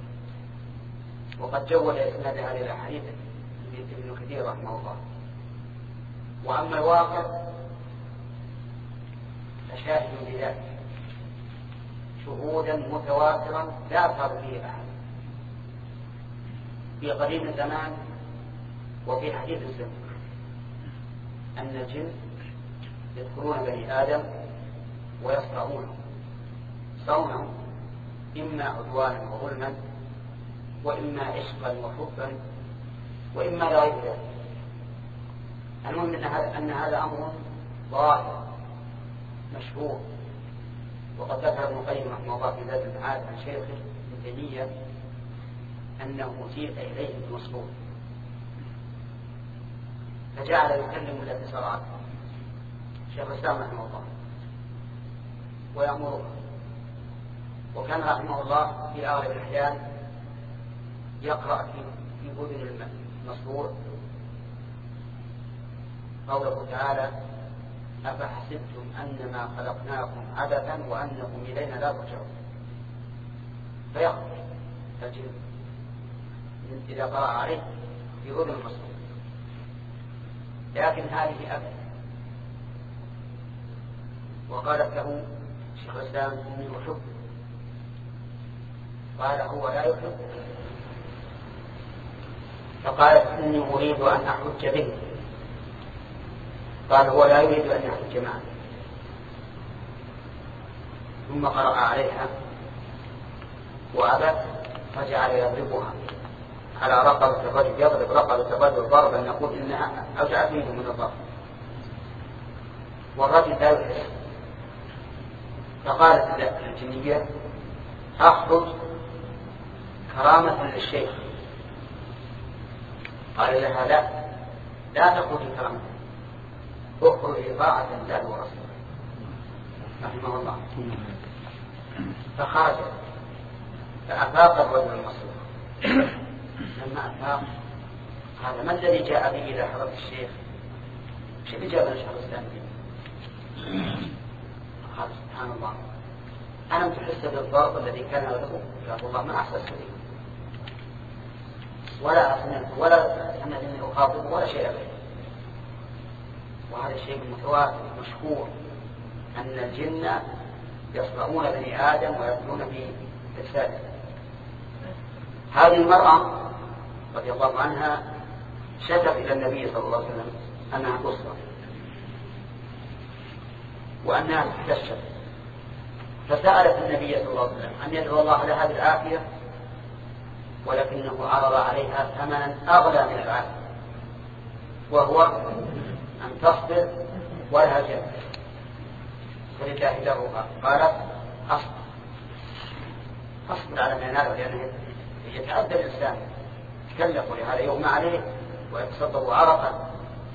وقد جود إسناد هذه الأحاديث ابن كثير رحمه الله. وأما الواقع فشاهد بذلك شهودا متواترا لا يظهر فيه أحد في قديم الزمان وفي حديث الزمان، أن الجن يدخلون بني آدم ويصنعونه صونهم إما عدوانا وظلما، وإما عشقا وحبا، وإما لغير ذلك. المهم أن هذا أن هذا أمر ظاهر مشهور. وقد ذكر ابن القيم رحمه الله في زاد المعاد عن شيخه ابن تيمية أنه جيء إليه بمسرور فجعل يكلم التي صرعت شيخ الإسلام رحمه الله ويأمرها. وكان رحمه الله في أغلب الأحيان يقرأ في في أذن المسرور قوله تعالى: أفحسبتم أنما خلقناكم عبثا وأنكم إلينا لا ترجعون. فيخرج الجن إذا قرأ عليه في أذن المسرور. لكن هذه أبدا. وقالت له شيخ الإسلام: إني أحب. قال: هو لا يحب. فقالت: إني أريد أن أحج به. قال: هو لا يريد أن يحج معه. ثم قرأ عليها وأبت فجعل يضربها على رقبة الرجل، يضرب رقبة الرجل ضربا نقول إنها أوجعت منه من الضرب، والرجل لا يحس. فقالت الجنية: أخرج كرامة للشيخ. قال لها: لا لا تخرج كرامة، اخرج طاعة الله ورسوله رحمه الله. فخرج فأفاق الرجل المصروف. لما أفاق قال: ما الذي جاء به إلى حضرة الشيخ؟ ايش اللي جاء من شهر الإسلام به؟ قال: سبحان الله، أنا تحس بالضرب الذي كان يضربه يا الله ما أحسس به، ولا أسنت ولا أسنت إني أخاطبه ولا شيء به. وهذا شيء متواتر مشهور أن الجن يصنعون بني آدم ويدخلون في أجساده. هذه المرأة رضي الله عنها شكت إلى النبي صلى الله عليه وسلم أنها تصرف وأنها تكشف، فسألت النبي صلى الله عليه وسلم أن يدعو الله لها بالعافية، ولكنه عرض عليها ثمنا أغلى من العافية، وهو أن تصبر ولها الجنة ولله درها. قالت: أصبر أصبر على ما يناله، لأنه يتعدى الإنسان يتكلف ولهذا يغمى عليه ويتصدر عرقا.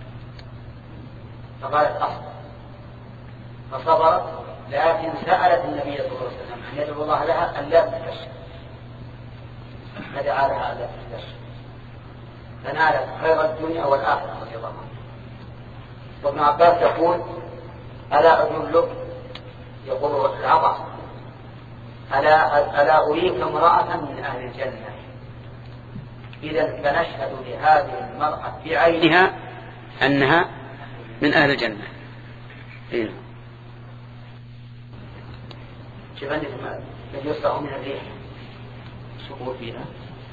فقالت: أصبر. فصبرت، لكن سألت النبي صلى الله عليه وسلم أن يدعو الله لها أن لا تكشف، فدعا لها أن لا تكشف، فنالت خير الدنيا والآخرة رضي الله عنها. وابن عباس يقول: ألا أدلك، يقول العطس: ألا, ألا أريك امرأة من أهل الجنة. إذا فنشهد لهذه المرأة بعينها أنها من أهل الجنة. إيه. شوف عندك الذي يصدع من الريح الشكور فيها.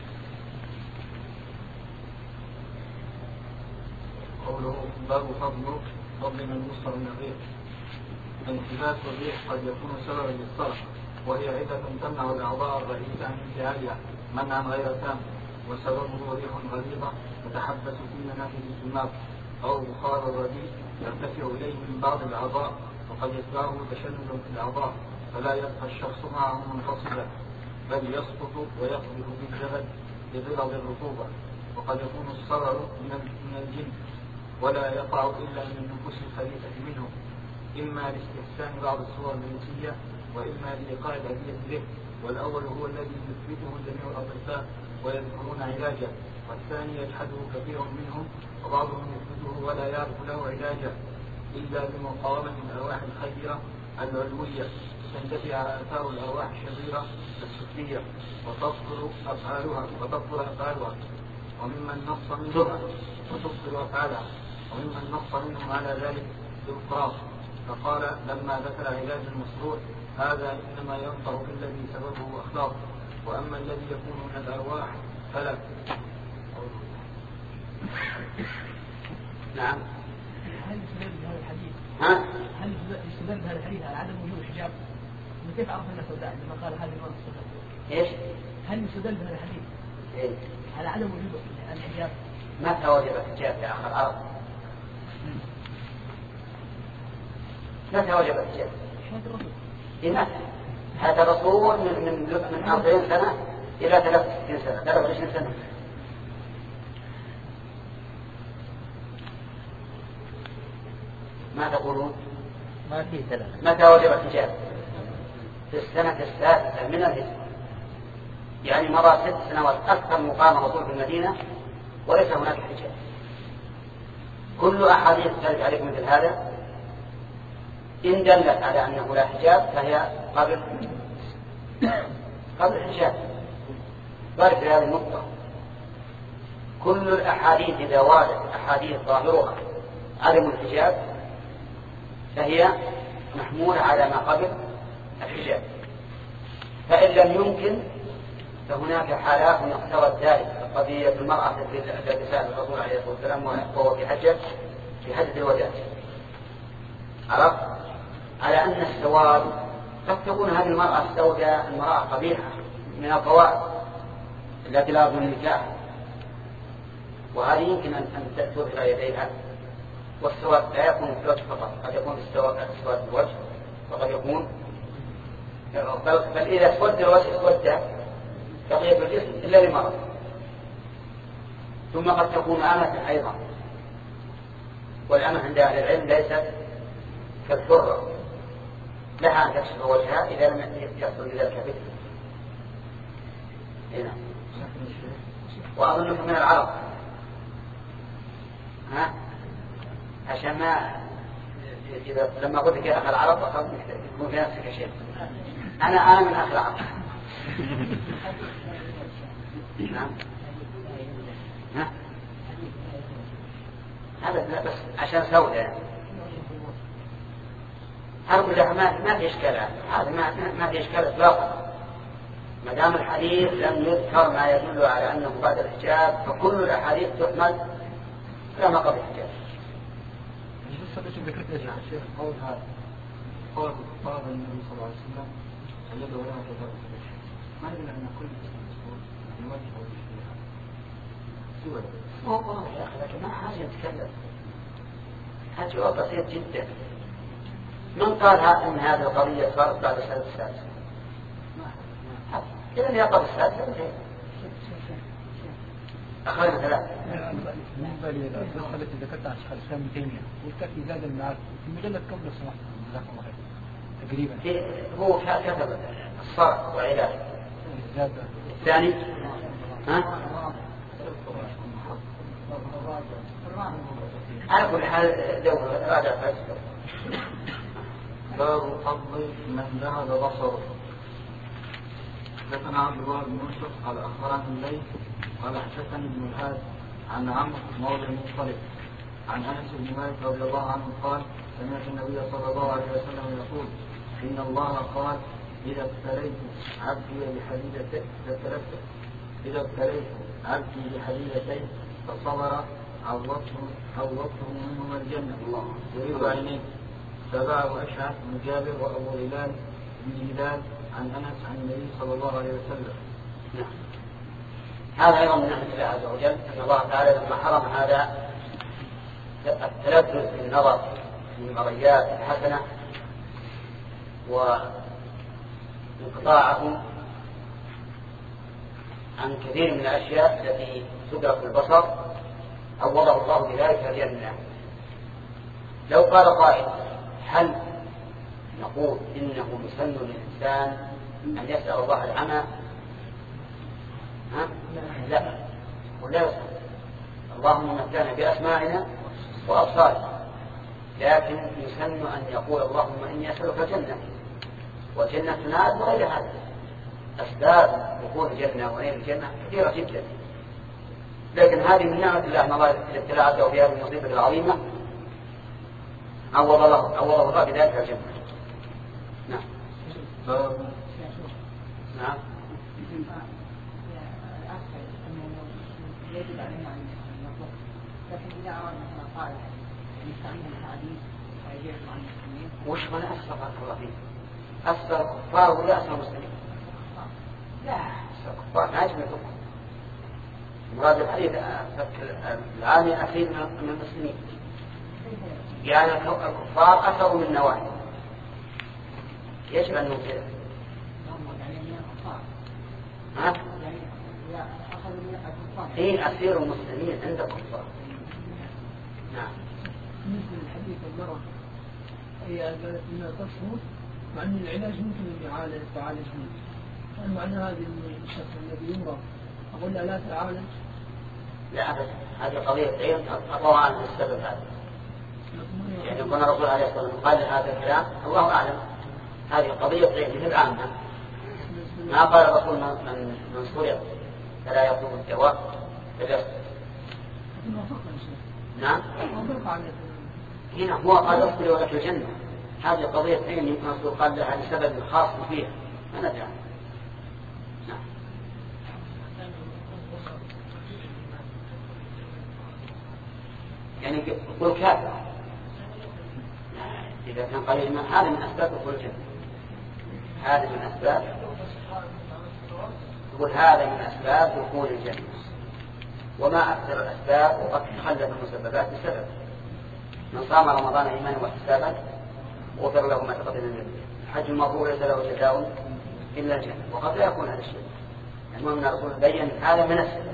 قوله باب فضل فضل من يصدر من الريح. انتباس الريح قد يكون سببا للصرف، وهي عدة تمنع الأعضاء الرئيسة عن انفعالها منعا غير تام، وسببه ريح غليظة تتحبس في منافذ الدماغ أو بخار الرديء يرتفع إليه من بعض الأعضاء، وقد يتبعه تشنج في الأعضاء فلا يبقى الشخص معه منفصلا، بل يسقط ويخبط بالجبل بغلظ الرطوبة. وقد يكون الصرر من الجن ولا يقع إلا من النفوس الخبيثة منه، إما لاستحسان بعض الصور الجنسية وإما لإيقاع أذية به، والأول هو الذي يثبته جميع الأطباء ويذكرون علاجه، والثاني يجحده كثير منهم وبعضهم يثبته ولا يعرف له علاجا إلا بمقاومة الأرواح الخيرة العلوية تندفع آثار الأرواح الشريرة السفلية وتبطل أفعالها وتبطل أفعالها وممن نص منهم وتبطل أفعالها وممن نص منهم على ذلك بالقراص، فقال لما ذكر علاج المصروع هذا إنما ينطق بالذي سببه أخلاق، وأما الذي يكون من الأرواح فلا. نعم. هل يستدل بهذا الحديث؟ ها؟ هل يستدل بهذا الحديث على عدم وجود حجاب؟ كيف عرف الناس سوداء لما قال هذه المرأة سوداء؟ ايش؟ هل يستدل بهذا الحديث؟ إيه؟ على عدم وجود الحجاب؟ متى وجب الحجاب يا أخي العرب؟ متى وجب الحجاب؟ إيه متى؟ هذا الرسول من من من أربعين سنة إلى ثلاث وستين سنة، ثلاث وعشرين سنة. ما تقولون؟ ما في ثلاثة. متى وجب الحجاب؟ في السنة السادسة من الهجرة، يعني مضى ست سنوات أكثر مقام الرسول في المدينة وليس هناك حجاب. كل أحاديث ترد عليكم مثل هذا إن دلت على أنه لا حجاب فهي قبل قبل الحجاب. بارك في هذه النقطة. كل الأحاديث إذا واردت أحاديث ظاهرها عدم الحجاب فهي محمولة على ما قبل الحجاب، فإن لم يمكن فهناك حالات اقتضت ذلك. قضية المرأة التي سأل الرسول عليه الصلاة والسلام وهو في حجة في حجة الوداع، عرفت على أن السواد قد تكون هذه المرأة السوداء المرأة قبيحة من القواعد التي لا يضمن النكاح، وهذه يمكن أن تظهر يديها. والسواد لا يكون في الوجه فقط، قد يكون السواد في الوجه وقد يكون بل إذا اسود الوجه اسود بقية الجسم إلا لمرض. ثم قد تكون أمة أيضا، والأمة عند أهل العلم ليست كالحرة، لها أن تكشف وجهها إذا لم يحصل ذلك فتنة. هنا وأظنكم من العرب، ها عشان ما إذا لما قلت لك يا أخي العرب أخذ يكون في نفسك شيء. أنا أنا من أخي العرب. نعم. ها هذا لا بس عشان سوداء يعني. أقول لك ما ما في إشكال، هذا ما ما في إشكال إطلاقا ما دام الحديث لم يذكر ما يدل على أنه بعد الحجاب، فكل الأحاديث تحمل كما قبل الحجاب. الشيخ قول هذا قال قال النبي صلى الله عليه وسلم الذي ولا تدرك ما يدل أن كل مسؤول من وجه أو سوى ما هو واضح يا أخي، لكن ما حاجة يتكلم. هذا جواب بسيط جدا. من قال أن هذه القضية صارت بعد السنة السادسة؟ إذن هي قبل السادسة أخرجنا ثلاثة. بالنسبة للقصة التي ذكرتها عن شيخ الإسلام ابن تيمية قلت في زاد المعاد في مجلد كم لو سمحت جزاكم الله خير تقريبا. هو كتب الصرف وعلاج. زاد الثاني ها؟ على كل حال دور راجع فاسد. باب فضل من ذهب بصره. حدثنا عبد الله بن يوسف قال أخبرنا الليث قال حدثني ابن الهاد عن عمرو مولى المنصرف عن أنس بن مالك رضي الله عنه قال سمعت النبي صلى الله عليه وسلم يقول إن الله قال إذا ابتليت عبدي بحديدتين إذا ابتليت عبدي بحديدتين فصبر عوضته عوضته منهما الجنة يريد عينيه. تبعه أشعث بن جابر وأبو هلال بن هلال عن أنس عن النبي صلى الله عليه وسلم. نعم. هذا أيضا من نعمة الله عز وجل أن الله تعالى لما حرم هذا التلذذ بالنظر في المرئيات الحسنة وانقطاعه عن كثير من الأشياء التي تدرك البصر عوضه الله بذلك الجنة. لو قال قائل هل نقول إنه يسن للإنسان أن يسأل الله العمى؟ ها؟ لا، ولا يسأل. اللهم متعنا بأسماعنا وأبصارنا، لكن يسن أن يقول اللهم إني أسألك الجنة، والجنة تنال وغير هذا. أسباب دخول الجنة ونيل الجنة كثيرة جدا، لكن هذه من نعمة الله أن الله ابتلاءته في هذه المصيبة العظيمة عوض الله عوض الله بذلك الجنة. نعم. نعم. يجب علينا أن نطلق، لكن إذا أردنا كما قال نستعين بالحديث ويجب عن المسلمين. وش من أسر الله فيه؟ أسر كفار ولا أسر مسلمين؟ لا، أسر كفار ما يجب الحكم. مراد الحديث العامي أسير من المسلمين، يعني الكفار أسروا من نواحي يجب أن ننزله. ها؟ حين أسير المسلمين عند الكفار. نعم. مثل الحديث المرأة هي قالت إنها تصمت مع أن العلاج ممكن أن يعالج تعالج منه. هل معنى هذه الشخص الذي يمرض أقول لا لا تعالج؟ لا أبدا، هذه قضية عين أضوى عن السبب هذا. يعني كنا الرسول عليه الصلاة والسلام قال هذا الكلام الله أعلم، هذه قضية عين مثل عامة. ما قال الرسول من من صرع فلا يطلب الدواء فليصبر. نعم. هنا هو قال اصبر ولك الجنة، هذه قضية عين يمكن الرسول قال لها لسبب خاص فيها ما ندري عنه. نعم. يعني يقول كافر إذا كان قليل من هذا من أسباب دخول الجنة، هذا من أسباب يقول هذا من أسباب دخول الجنة. وما أكثر الأسباب وقد تخلف المسببات بسبب. من صام رمضان إيمانا واحتسابا غفر له ما تقدم من ذنبه. الحج المبرور ليس له جزاء إلا الجنة، وقد لا يكون هذا الشيء. المهم أن الرسول بين هذا من السبب.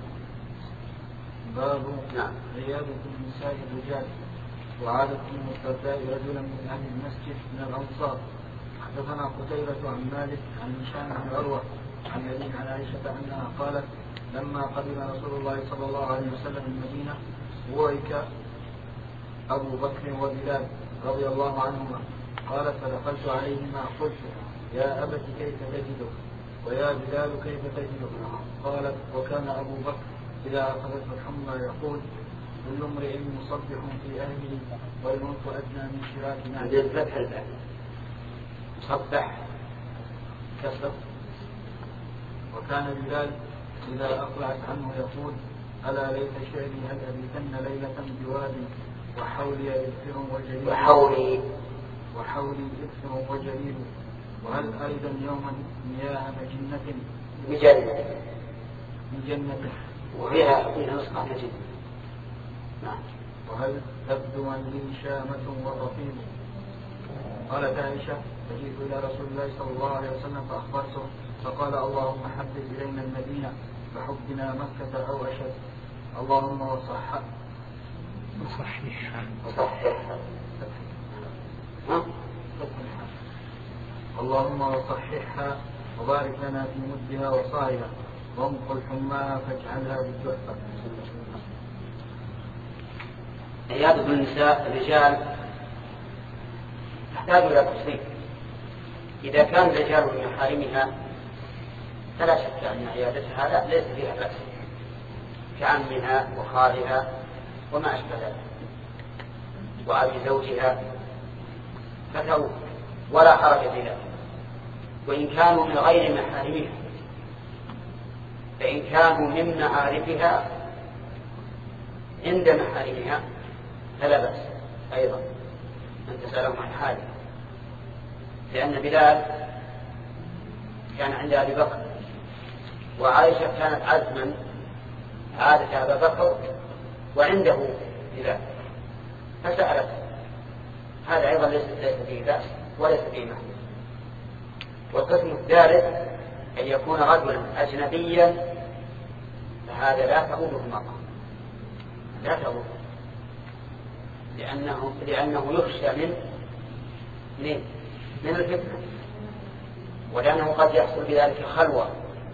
باب نعم. عيادة النساء الرجال وعادة المسترداء رجلا من أهل المسجد من الأنصار. حدثنا قتيبة عن مالك عن هشام بن عروة عن أبيه عن عائشة أنها قالت لما قدم رسول الله صلى الله عليه وسلم المدينة بورك أبو بكر وبلال رضي الله عنهما. قالت فدخلت عليهما قلت يا أبت كيف تجدك ويا بلال كيف تجدك؟ قالت وكان أبو بكر إذا أخذته الحمى يقول كل امرئ مصبح في أهله والموت أدنى من شراك نعجه. الفتح الباب مصبح كسر. وكان بلال إذا أقلعت عنه يقول ألا ليت شعري هل أبيتن ليلة بواد وحولي إذفر وجليل وحولي وحولي إذفر وجليل وهل أيضا يوما مياه مجنة بجنة بجنة وفيها فيها نسخة نجد. نعم. وهل تبدو من لي شامة ورفيق؟ قالت عائشة فجئت إلى رسول الله صلى الله عليه وسلم فأخبرته فقال اللهم حبب إلينا المدينة فحبنا مكة أو أشد. اللهم وصحح وصححها اللهم وصححها وبارك لنا في مدها وصاعها وانقل حماها فاجعلها بالجحفة. عيادة النساء الرجال تحتاج إلى تفصيل. إذا كان الرجال من محارمها فلا شك أن عيادتها لا ليس فيها بأس كعمها وخالها وما أشبه ذلك وأبي زوجها فتو ولا حرج في ذلك. وإن كانوا من غير محارمها، فإن كانوا من معارفها عند محارمها فلا بأس أيضا أن تسألهم عن حاله، لأن بلال كان عند أبي بكر وعائشة كانت عزما عادت أبا بكر وعنده بلال فسألت، هذا أيضا ليس فيه بأس وليس فيه محمد. والقسم الثالث أن يكون رجلا أجنبيا فهذا لا تقوله المرأة، لا تقوله، لأنه, لأنه يخشى من من, من الفتنة، ولأنه قد يحصل بذلك خلوة،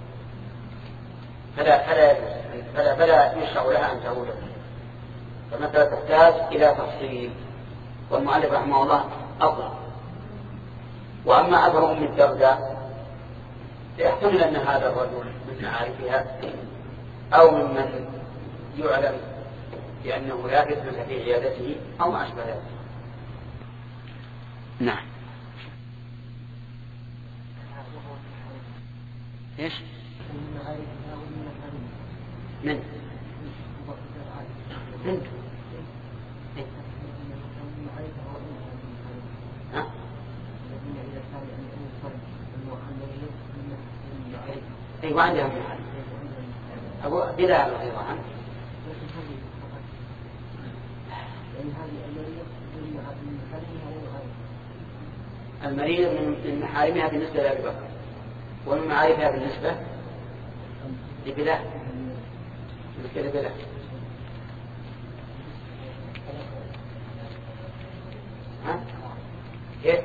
فلا فلا فلا, فلا يشرع لها أن تعوده. فمثلا تحتاج إلى تفصيل، والمؤلف رحمه الله أفضل. وأما أثر أم الدرداء يحتمل أن هذا الرجل من معارفها أو ممن يعلم بأنه لا فتنة في عيادته أو ما أشبه ذلك. نعم. إيش؟ من؟ من؟ ها؟ أيوة عندهم محل أبو بلال رضي الله عنه. المريض من محارمها بالنسبة لأبي بكر، ومن معارفها بالنسبة لبلال، بالنسبة لبلال. ها؟ كيف؟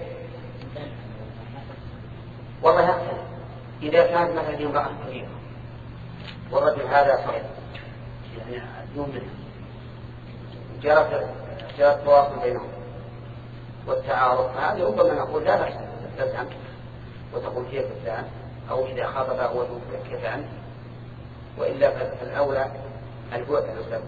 والله يختلف. إذا كانت مثلا امرأة كبيرة والرجل هذا صغير يعني دون منها، جرت جرت التواصل بينهم والتعارف، هذه ربما نقول لا بأس تزعم وتقول كيف الزعم، أو إذا خاطب هو كيف عنه، وإلا فالأولى البعد عن الأسباب.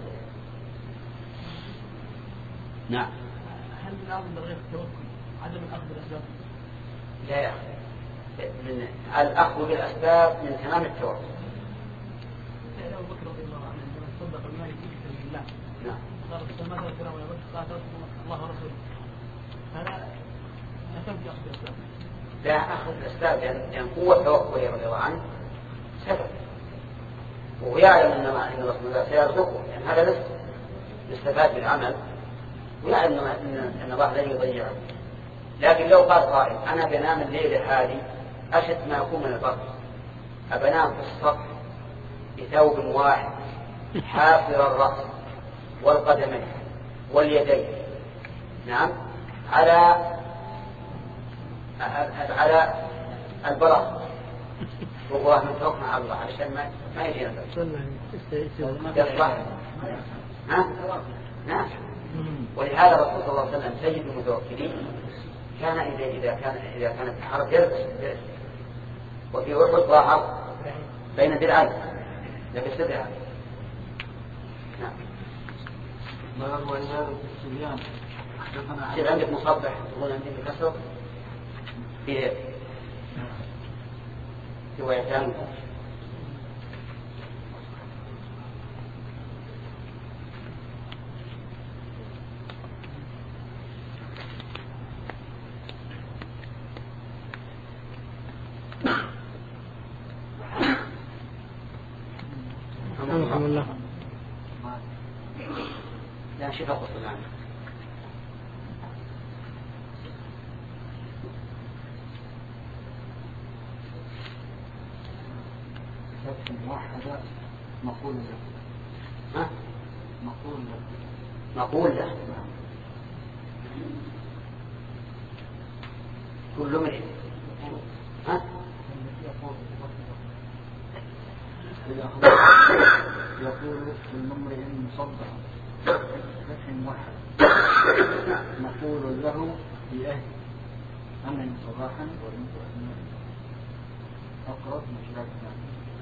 نعم. هل من أعظم درجات التوكل عدم الأخذ بالأسباب؟ لا يا أخي، من الأخذ بالأسباب من تمام التوكل. سأل أبو بكر رضي الله عنه عندما تصدق المالك في سبيل الله. نعم. قال السماء والكرام يا بكر قال الله ورسوله. هذا أسباب أخذ الأسباب. لا أخذ الأسباب لأن قوة توكله رضي الله عنه سبب، وهو يعلم أن إن الله سيرزقه، يعني هذا رزق يستفاد بالعمل، ويعلم أن الله لن يضيعه. لكن لو قال قائل أنا بنام الليل حالي أشد ما يكون من البر، أبنام في السطح بثوب واحد حافر الرأس والقدمين واليدين، نعم، على على البراء، والله من توقع على الله علشان ما ما يجينا يصلح. ها؟ نعم. ولهذا الرسول صلى الله عليه وسلم سيد المتوكلين كان إذا إذا كان إذا كانت الحرب يلبس، وفي أحد ظاهر بين درعين لبس درعين. نعم. باب وإزالة الصبيان. شيء عندك مصبح تقول عندك كسر في روايتان. رحمه الله. لا شفاء الصلاة. موحدة مقول له. ها؟ مقول له. مقول له. كل من ها؟ يقول كل امرئ مصدق فتح موحد مقول له بأهل أمن صباحا أقرب مشركنا.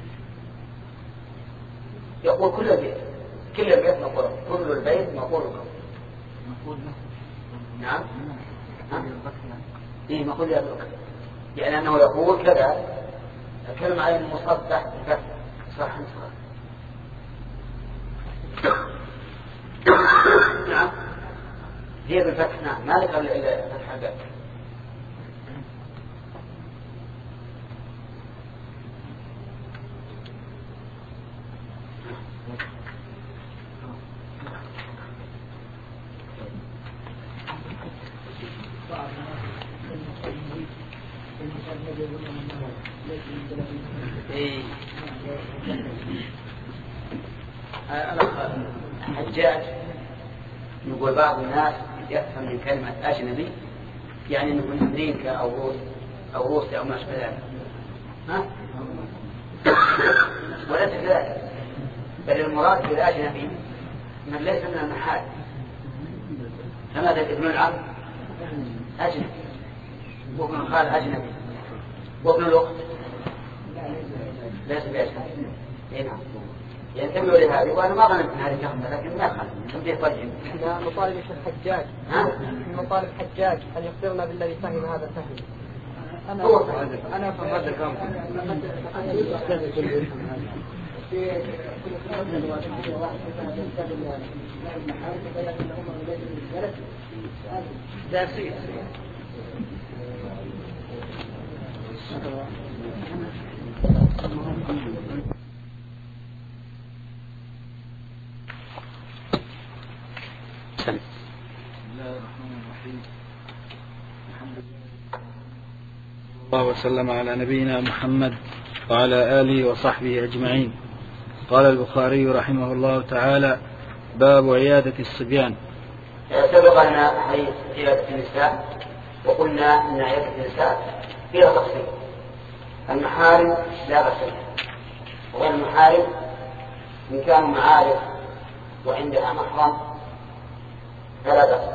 يقول كل البيت كل البيت مقول، كل البيت مقول مقول له. نعم. ها؟ إيه مقول يا بكر. لأنه يقول كذا الكلمة على المصدح بالفتح صح صح. نعم هي بالفتح. نعم ما ذكر إلا فتح الباب. إيه. حجاج يقول بعض الناس يفهم من كلمة أجنبي يعني أنه من أمريكا أو روس أو روسيا أو ما أشبه ذلك. ها؟ وليس كذلك، بل المراد بالأجنبي من ليس من المحال. فماذا ابن العم أجنبي وابن الخال أجنبي وابن الأخت ليس بأجنبي. إيه نعم ينتبهوا لهذه. وأنا ما ظننت أن هذه كلمة لكن ما خلت تنبيه طيب. احنا نطالب الحجاج نطالب الحجاج أن يخبرنا بالذي فهم هذا الفهم. أنا أنا أفهم هذا الكلام. دارسي بسم الله الرحمن الرحيم. الحمد لله وسلم على نبينا محمد وعلى آله وصحبه أجمعين. قال البخاري رحمه الله تعالى: باب عيادة الصبيان. سبق لنا حديث عيادة النساء وقلنا أن عيادة النساء فيها تفصيل. المحارم لا بأس بها، وغير المحارم إن كانوا معارف وعندها محرم فلا بأس،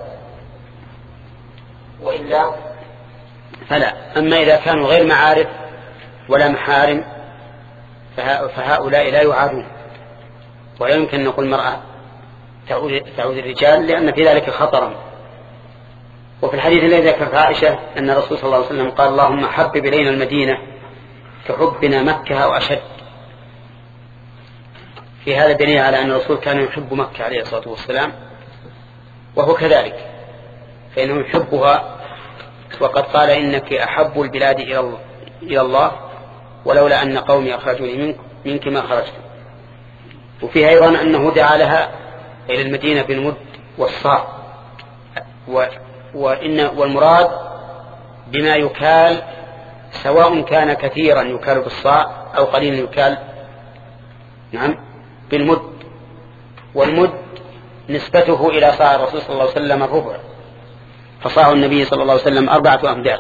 وإلا فلا. أما إذا كانوا غير معارف ولا محارم فهؤلاء لا يعادون، ولا يمكن أن نقول المرأة تعود الرجال لأن في ذلك خطرا. وفي الحديث الذي ذكرت عائشة أن الرسول صلى الله عليه وسلم قال: اللهم حبب إلينا المدينة كحبنا مكة وأشد. في هذا دليل على أن الرسول كان يحب مكة عليه الصلاة والسلام، وهو كذلك فإنه يحبها، وقد قال: إنك أحب البلاد إلى الله ولولا أن قومي أخرجوني منك, منك ما خرجت. وفيها أيضا أنه دعا لها إلى المدينة بالمد والصاع، وإن والمراد بما يكال سواء كان كثيرا يكال بالصاع أو قليلا يكال نعم بالمد. والمد نسبته إلى صاع الرسول صلى الله عليه وسلم الربع، فصاع النبي صلى الله عليه وسلم أربعة أمداد.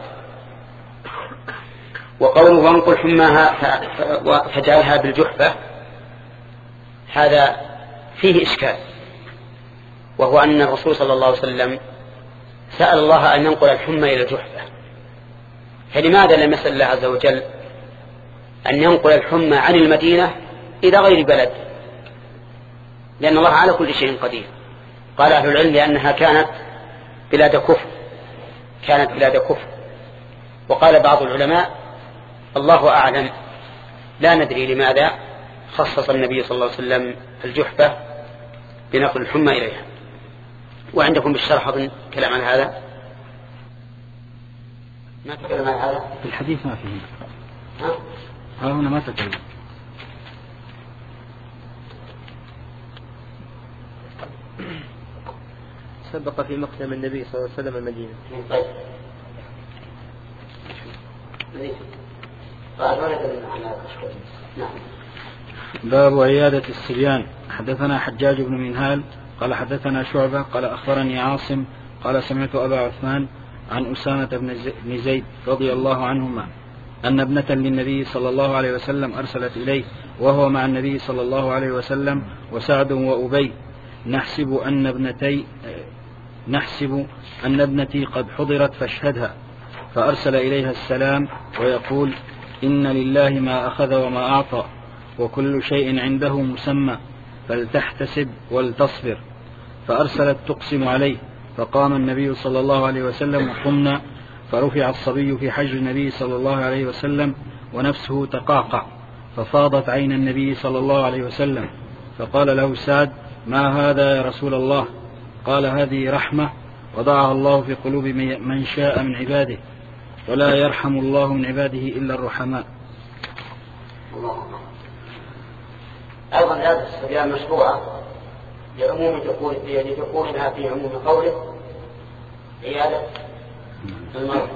وقوله وانقل حماها فجعلها بالجحفة هذا فيه إشكال، وهو أن الرسول صلى الله عليه وسلم سأل الله أن ينقل الحمى إلى الجحفة، فلماذا لم يسأل الله عز وجل أن ينقل الحمى عن المدينة إلى غير بلد؟ لأن الله على كل شيء قدير. قال أهل العلم لأنها كانت بلاد كفر كانت بلاد كفر وقال بعض العلماء الله أعلم لا ندري لماذا خصص النبي صلى الله عليه وسلم الجحفة بنقل الحمى إليها. وعندكم بالشرح أظن كلام عن هذا؟ ما تكلم عن هذا في الحديث؟ ما فيه. ها؟ ها هنا ما تكلم. سبق في مقدم النبي صلى الله عليه وسلم المدينة. طيب. باب عيادة الصبيان. حدثنا حجاج بن منهال قال حدثنا شعبة قال أخبرني عاصم قال سمعت أبا عثمان عن أسامة بن زيد رضي الله عنهما أن ابنة للنبي صلى الله عليه وسلم أرسلت إليه وهو مع النبي صلى الله عليه وسلم وسعد وأبي نحسب أن ابنتي نحسب أن ابنتي قد حضرت فاشهدها، فأرسل إليها السلام ويقول إن لله ما أخذ وما أعطى وكل شيء عنده مسمى فلتحتسب ولتصبر. فأرسلت تقسم عليه، فقام النبي صلى الله عليه وسلم وقمنا فرفع الصبي في حجر النبي صلى الله عليه وسلم ونفسه تقاقع، ففاضت عين النبي صلى الله عليه وسلم، فقال له سعد: ما هذا يا رسول الله؟ قال: هذه رحمة وضعها الله في قلوب من شاء من عباده، ولا يرحم الله من عباده إلا الرحماء. أيضا هذه الصبيان مشروعة لعموم دخولها في عموم قوله عيادة المرض.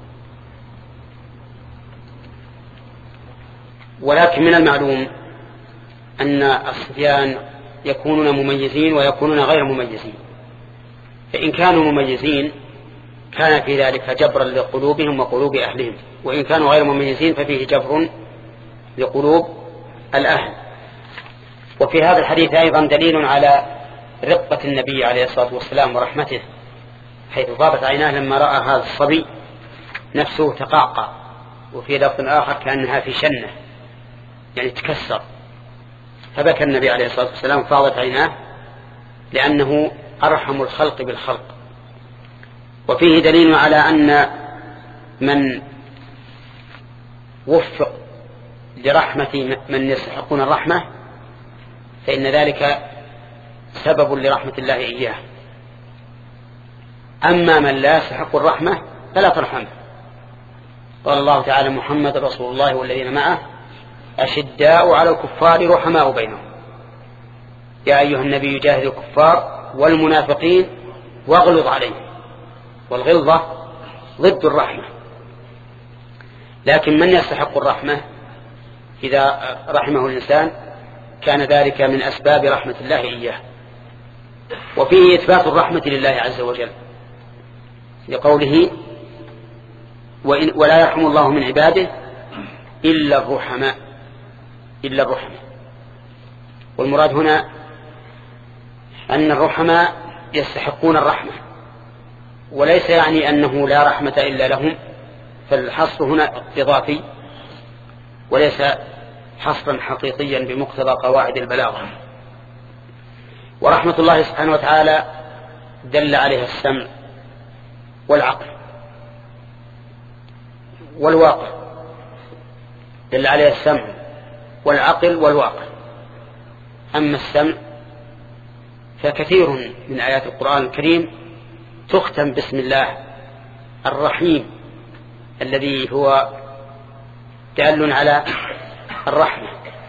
ولكن من المعلوم أن الصبيان يكونون مميزين ويكونون غير مميزين، فإن كانوا مميزين كان في ذلك جبرا لقلوبهم وقلوب أهلهم، وإن كانوا غير مميزين ففيه جبر لقلوب الأهل. وفي هذا الحديث أيضا دليل على رقة النبي عليه الصلاة والسلام ورحمته، حيث فاضت عيناه لما رأى هذا الصبي نفسه تقاقع، وفي لفظ آخر كأنها في شنة يعني تكسر، فبكى النبي عليه الصلاة والسلام فاضت عيناه لأنه أرحم الخلق بالخلق. وفيه دليل على أن من وفق لرحمة من يستحقون الرحمة فإن ذلك سبب لرحمة الله إياه. أما من لا يستحق الرحمة فلا ترحمه. قال الله تعالى: محمد رسول الله والذين معه أشداء على الكفار رحماء بينهم. يا أيها النبي جاهد الكفار والمنافقين واغلظ عليهم. والغلظة ضد الرحمة، لكن من يستحق الرحمة إذا رحمه الإنسان كان ذلك من أسباب رحمة الله إياه. وفيه إثبات الرحمة لله عز وجل لقوله: ولا يرحم الله من عباده إلا الرحماء إلا الرحماء. والمراد هنا أن الرحماء يستحقون الرحمة، وليس يعني أنه لا رحمة إلا لهم، فالحصر هنا إضافي وليس حصرا حقيقيا بمقتضى قواعد البلاغة. ورحمة الله سبحانه وتعالى دل عليها السمع والعقل والواقع، دل عليها السمع والعقل والواقع. أما السمع فكثير من آيات القرآن الكريم تختم باسم الله الرحيم الذي هو دال على الرحمة.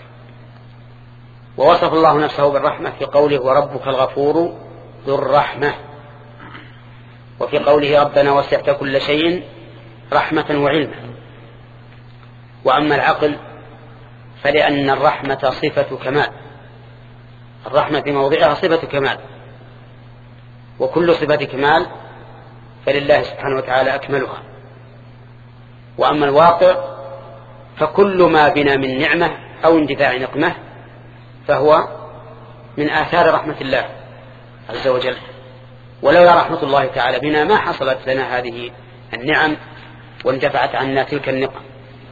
ووصف الله نفسه بالرحمة في قوله: وربك الغفور ذو الرحمة، وفي قوله: ربنا وسعت كل شيء رحمة وعلما. وأما العقل فلأن الرحمة صفة كمال، الرحمة في موضعها صفة كمال، وكل صفة كمال فلله سبحانه وتعالى أكملها. وأما الواقع فكل ما بنا من نعمة أو اندفاع نقمة فهو من آثار رحمة الله عز وجل، ولولا رحمة الله تعالى بنا ما حصلت لنا هذه النعم واندفعت عنا تلك النقم.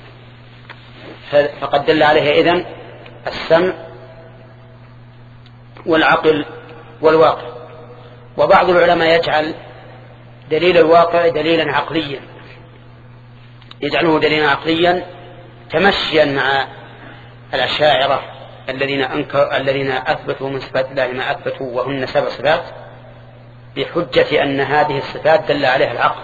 فقد دل عليها إذن السمع والعقل والواقع. وبعض العلماء يجعل دليل الواقع دليلا عقليا، يجعله دليلا عقليا تمشيا مع الأشاعرة الذين أنكر الذين أثبتوا من صفات الله ما أثبتوا وهن سبع صفات، بحجة أن هذه الصفات دل عليها العقل.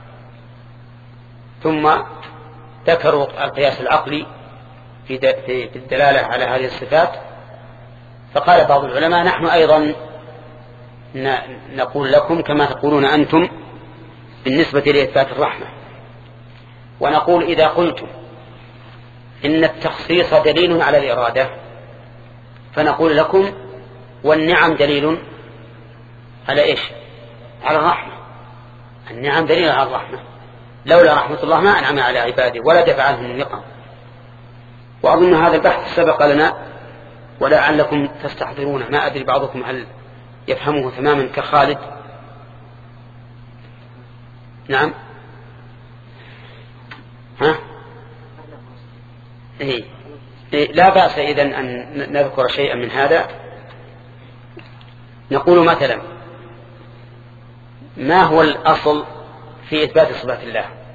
ثم ذكروا القياس العقلي في الدلالة على هذه الصفات، فقال بعض العلماء: نحن أيضا نقول لكم كما تقولون أنتم بالنسبة لإثبات الرحمة، ونقول إذا قلتم إن التخصيص دليل على الإرادة فنقول لكم والنعم دليل على إيش؟ على الرحمة. النعم دليل على الرحمة، لولا رحمة الله ما أنعم على عباده ولا دفع عنهم النقم. وأظن هذا البحث سبق لنا ولعلكم تستحضرونه، ما أدري بعضكم هل يفهمه تماما كخالد. نعم ها إيه. إيه لا بأس إذن أن نذكر شيئا من هذا. نقول مثلا: ما هو الأصل في إثبات صفات الله؟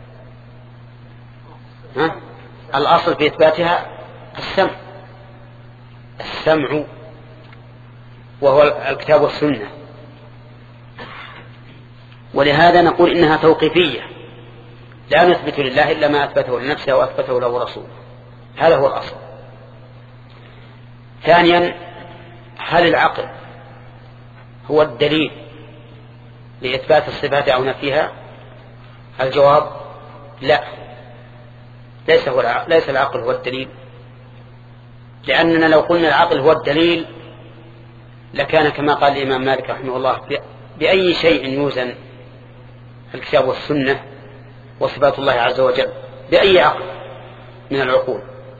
ها؟ الأصل في إثباتها السمع السمع وهو الكتاب والسنة. ولهذا نقول إنها توقيفية، لا نثبت لله إلا ما أثبته لنفسه وأثبته له رسوله، هذا هو الأصل. ثانيا، هل العقل هو الدليل لإثبات الصفات أو نفيها؟ الجواب لا، ليس, هو العقل ليس العقل هو الدليل، لأننا لو قلنا العقل هو الدليل لكان كما قال الإمام مالك رحمه الله بأي شيء يوزن الكتاب والسنة وصفات الله عز وجل، بأي عقل من العقول.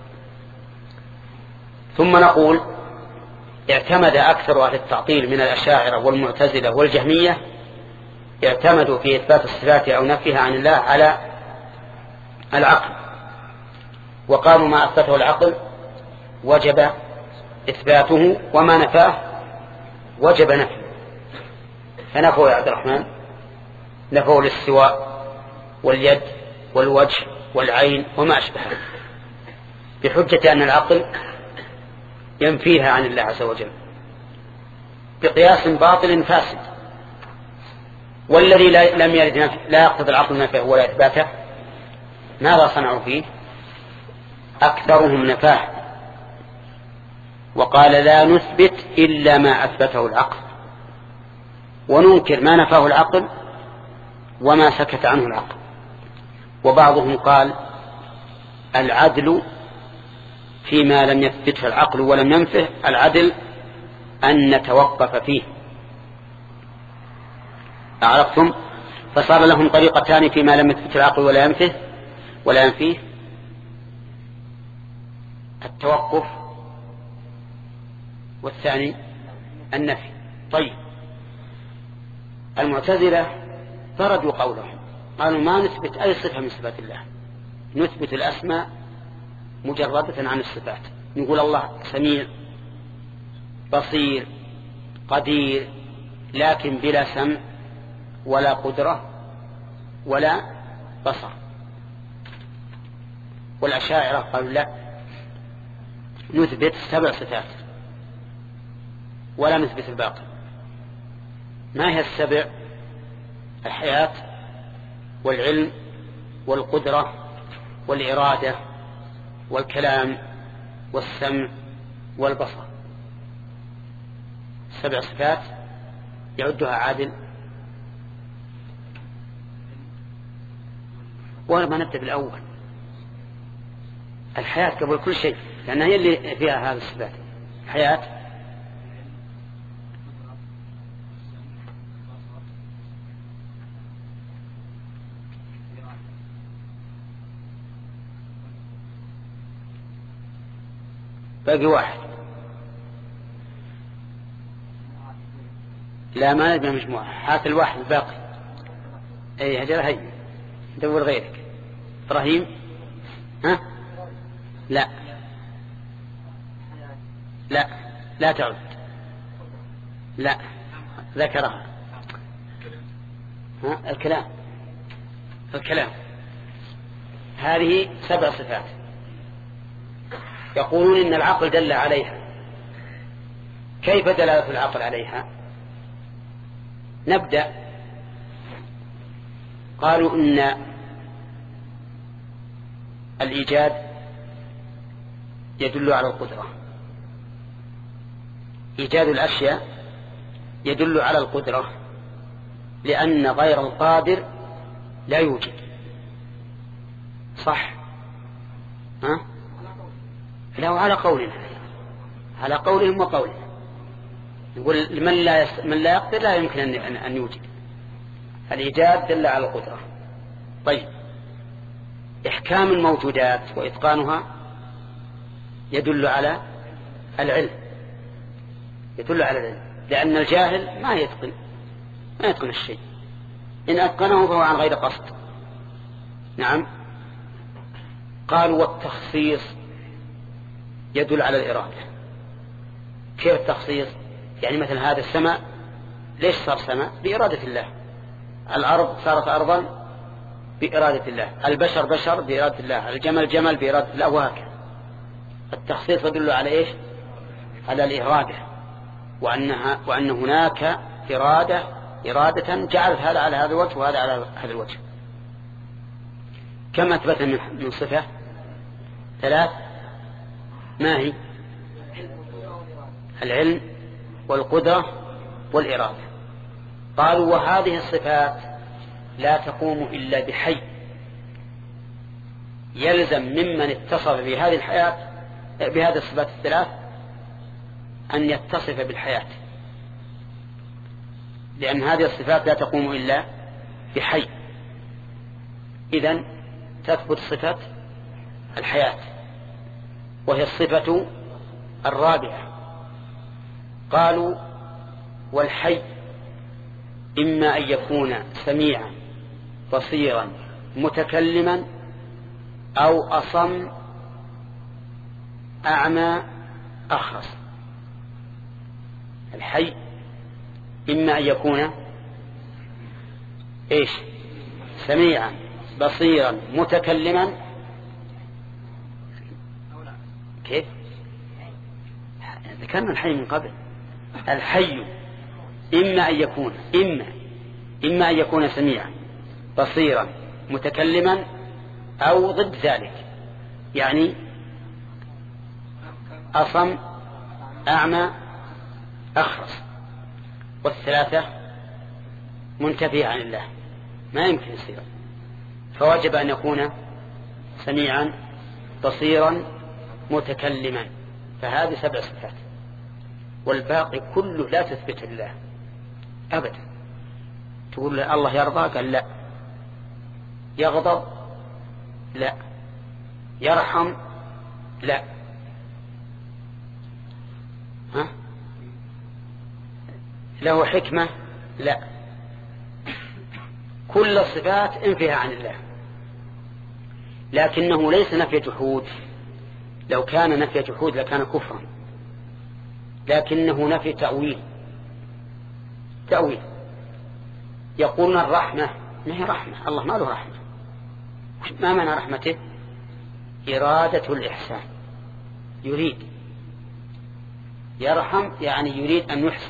ثم نقول اعتمد أكثر أهل التعطيل من الأشاعرة والمعتزلة والجهمية، اعتمدوا في إثبات الصفات أو نفيها عن الله على العقل، وقالوا ما أثبته العقل وجب إثباته وما نفاه وجب نفيه. فنفوا يا عبد الرحمن، نفوا الاستواء واليد والوجه والعين وما أشبهها بحجة أن العقل ينفيها عن الله عز وجل بقياس باطل فاسد. والذي لم يرد نفي لا يقتضي العقل نفيه ولا إثباته، ماذا صنعوا فيه؟ أكثرهم نفاه، وقال لا نثبت إلا ما أثبته العقل، وننكر ما نفاه العقل وما سكت عنه العقل. وبعضهم قال العدل فيما لم يثبته العقل ولم ينفه، العدل أن نتوقف فيه. أعرفتم؟ فصار لهم طريقتان فيما لم يثبته العقل ولا ينفه ولا ينفيه: التوقف، والثاني النفي. طيب، المعتزلة طردوا قولهم، قالوا ما نثبت أي صفة من صفات الله، نثبت الأسماء مجردة عن الصفات. نقول الله سميع بصير قدير، لكن بلا سمع ولا قدرة ولا بصر. والأشاعرة قالوا لا، نثبت سبع صفات ولا نثبت الباقي. ما هي السبع؟ الحياة والعلم والقدرة والإرادة والكلام والسمع والبصر. سبع صفات يعدها عادل. ولما نبدأ بالأول، الحياة قبل كل شيء، لأنها هي اللي فيها هذه الصفات. الحياة باقي واحد، لا ما نبقى مجموعة، هات الواحد الباقي. اي هجر هي دور غيرك. إبراهيم ها؟ لا لا لا تعد، لا ذكرها. ها؟ الكلام الكلام هذه سبع صفات. يقولون إن العقل دل عليها. كيف دلالة العقل عليها؟ نبدأ. قالوا إن الإيجاد يدل على القدرة، إيجاد الأشياء يدل على القدرة، لأن غير القادر لا يوجد. صح؟ ها؟ لا، على قولنا، على قولهم وقولنا. يقول من لا يس... من لا يقدر لا يمكن أن, أن يوجد. الإيجاد دل على القدرة. طيب، إحكام الموجودات وإتقانها يدل على العلم، يدل على العلم، لأن الجاهل ما يتقن ما يتقن الشيء، إن أتقنه فهو عن غير قصد. نعم. قالوا والتخصيص يدل على الإرادة. كيف التخصيص؟ يعني مثلا هذا السماء ليش صار سماء؟ بإرادة الله. الأرض صارت أرضا بإرادة الله، البشر بشر بإرادة الله، الجمل جمل بإرادة الله، وهكذا. التخصيص يدل على إيش؟ على الإرادة، وأنها وأن هناك إرادة إرادة جعلت هذا على هذا الوجه وهذا على هذا الوجه. كم أثبت من صفة؟ ثلاث. ما هي؟ العلم والقدرة والإرادة. قالوا وهذه الصفات لا تقوم إلا بحي، يلزم ممن اتصف بهذه الحياة بهذه الصفات الثلاث أن يتصف بالحياة، لأن هذه الصفات لا تقوم إلا بحي. إذن تثبت صفة الحياة، وهي الصفة الرابعة. قالوا والحي إما أن يكون سميعا بصيرا متكلما أو أصم أعمى أخرس. الحي إما أن يكون إيش؟ سميعا بصيرا متكلما. كيف؟ ذكرنا الحي من قبل. الحي إما أن يكون إما إما أن يكون سميعا بصيرا متكلما أو ضد ذلك، يعني أصم أعمى أخرس. والثلاثة منتفية عن الله، ما يمكن يصير، فوجب أن يكون سميعا بصيرا متكلما. فهذه سبع صفات، والباقي كله لا تثبت لله أبدا. تقول الله يرضى، قال لا. يغضب، لا. يرحم، لا. ها؟ له حكمة، لا. كل الصفات انفها عن الله، لكنه ليس نفي جحود. لو كان نفي جحود لكان كفرا، لكنه نفي تأويل. تأويل يقولون الرحمة ما هي رحمة، الله ما له رحمة. ما معنى رحمته؟ إرادة الإحسان، يريد. يرحم يعني يريد أن يحسن.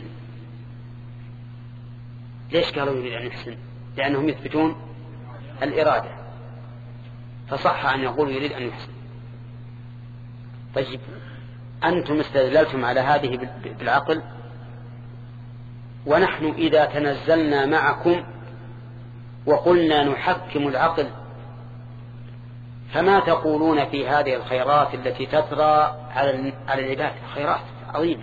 ليش قالوا يريد أن يحسن؟ لأنهم يثبتون الإرادة، فصح أن يقول يريد أن يحسن. طيب أنتم استدللتم على هذه بالعقل، ونحن إذا تنزلنا معكم وقلنا نحكم العقل، فما تقولون في هذه الخيرات التي تترى على العباد؟ خيرات عظيمة،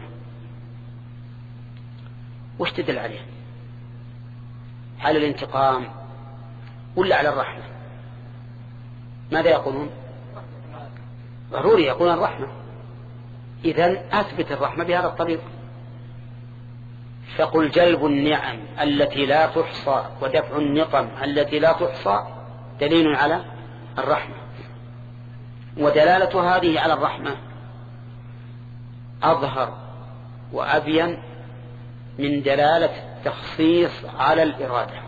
وش تدل عليها؟ على الانتقام ولا على الرحمة؟ ماذا يقولون؟ ضروري يقولون الرحمة. إذن أثبت الرحمة بهذا الطريق. فقل جلب النعم التي لا تحصى ودفع النقم التي لا تحصى دليل على الرحمة، ودلالة هذه على الرحمة أظهر وأبين من دلالة التخصيص على الإرادة.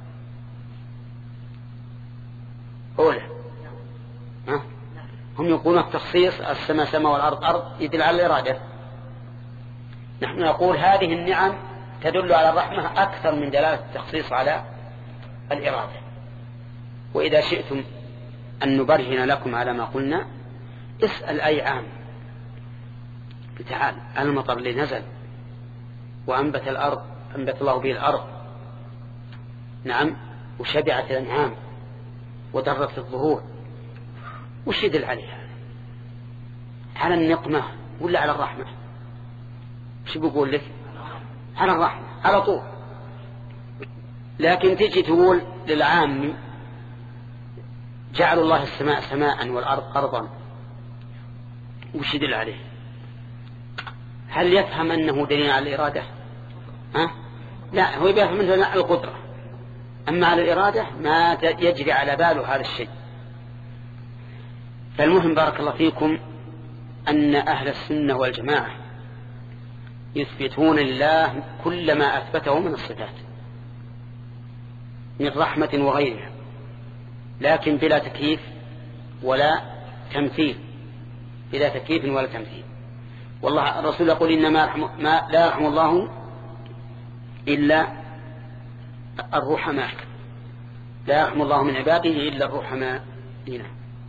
أولا ها؟ هم يقولون التخصيص السماء سماء والأرض أرض يدل على الإرادة. نحن نقول هذه النعم تدل على الرحمة أكثر من دلالة التخصيص على الإرادة. وإذا شئتم أن نبرهن لكم على ما قلنا، اسأل أي عام. تعال، المطر اللي نزل وأنبت الأرض، أنبت الله به الأرض، نعم، وشبعت الأنعام ودرت الظهور، وش يدل عليها؟ على النقمة ولا على الرحمة؟ وش بقول لك؟ على الرحمة على طول. لكن تجي تقول للعام جعل الله السماء سماء والأرض أرضا، وش يدل عليه؟ هل يفهم أنه دليل على الإرادة؟ ها؟ لا، هو يفهم منه القدرة، أما على الإرادة ما يجري على باله هذا الشيء. فالمهم بارك الله فيكم أن أهل السنة والجماعة يثبتون لله كل ما أثبته من الصفات من رحمة وغيرها، لكن بلا تكييف ولا تمثيل، بلا تكييف ولا تمثيل. والله الرسول يقول إنما رحم ما لا يرحم الله إلا الرحماء، لا يرحم الله من عباده إلا الرحماء. هنا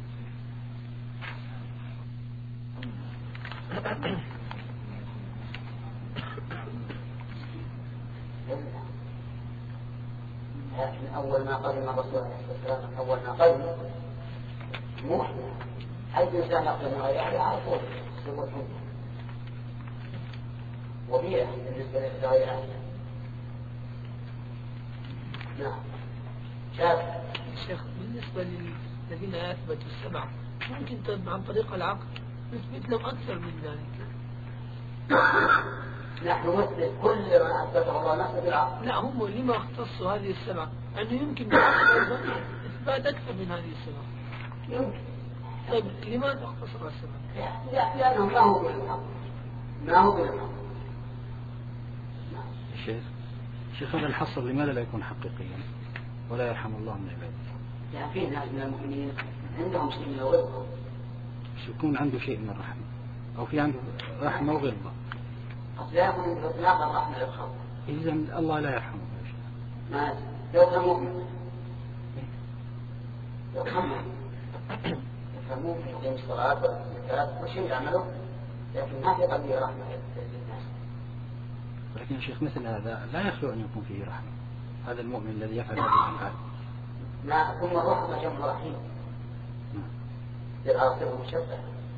لكن أول ما قدم الرسول عليه الصلاة والسلام أول ما قدم مو أي إنسان يقدم غير أهل عرفوه يقول حمد وبيئة بالنسبة لغير أهل. نعم شاف الشيخ بالنسبة للذين أثبتوا السبع ممكن عن طريق العقل نثبت لهم أكثر من ذلك. نحن نثبت كل ما أثبته الله نثبت بالعقل. لا هم لما اختصوا هذه السبع أنه يمكن بالعقل إثبات أكثر من هذه السبع. يمكن. طيب لماذا اختصر السبع؟ لأنه ما هو بالحق ما هو بالحق. الشيخ شيخ هذا الحصر لماذا لا يكون حقيقيا ولا يرحم الله من عباده؟ يعني في ناس من المؤمنين عندهم شيء من الغلظة، يكون عنده شيء من الرحمة أو في عنده رحمة وغلظة. قد لا يكون عنده إطلاق الرحمة للخلق. إذا الله لا يرحمه. ما لو كان مؤمن لو كان مؤمن كان مؤمن يقيم الصلاة والزكاة وشيء يعمله لكن ما في قلبه رحمة للناس. لكن الشيخ مثل هذا لا يخلو أن يكون فيه رحمة. هذا المؤمن الذي يفعل هذه الأفعال ما ثم الرحمة جمع رحيم للعاصر المشبه.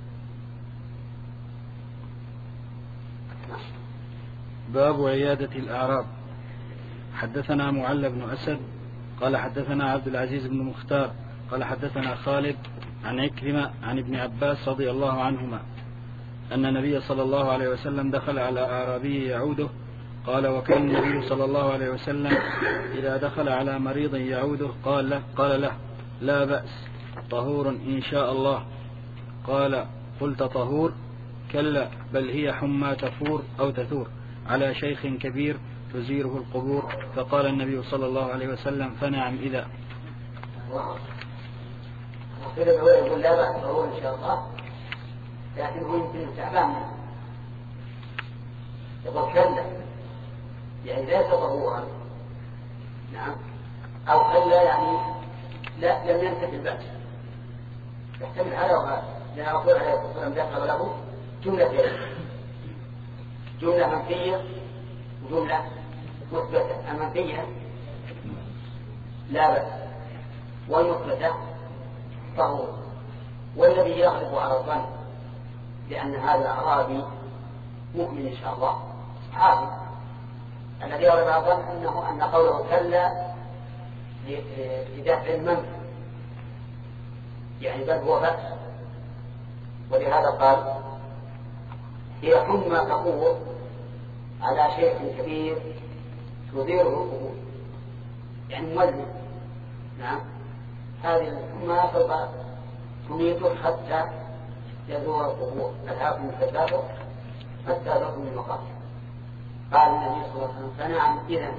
باب عيادة الأعراب. حدثنا معل بن أسد قال حدثنا عبد العزيز بن مختار قال حدثنا خالد عن عكرمة عن ابن عباس رضي الله عنهما أن النبي صلى الله عليه وسلم دخل على أعرابي يعوده قال وكان النبي صلى الله عليه وسلم إذا دخل على مريض يعوده قال له, قال له لا بأس طهور إن شاء الله. قال قلت طهور؟ كلا بل هي حمى تفور أو تثور على شيخ كبير تزيره القبور. فقال النبي صلى الله عليه وسلم فنعم إذا. يقول لا بأس طهور إن شاء الله لكن هو يمكن تعبان يقول كلا يعني ليس طهورا. نعم أو كلا يعني لا لم ينتهي البأس يحتمل هذا وهذا. لأن الرسول عليه الصلاة والسلام ذكر له جملتين جملة منفية وجملة مثبتة. المنفية لا بأس والمثبتة طهور. والذي يغلب على الظن لأن هذا الأعرابي مؤمن إن شاء الله عادي. الذي يغلب على الظن أنه أن قوله كلا لدفع المنفي يعني بل هو بأس. ولهذا قال هي حمى تقور على شيخ كبير تديره القبور يعني مولد. نعم هذه الحمى سوف تميته حتى يزور القبور الحاكم الكتابه حتى تقوم من المقام. قال النبي صلى الله عليه وسلم فنعم إذن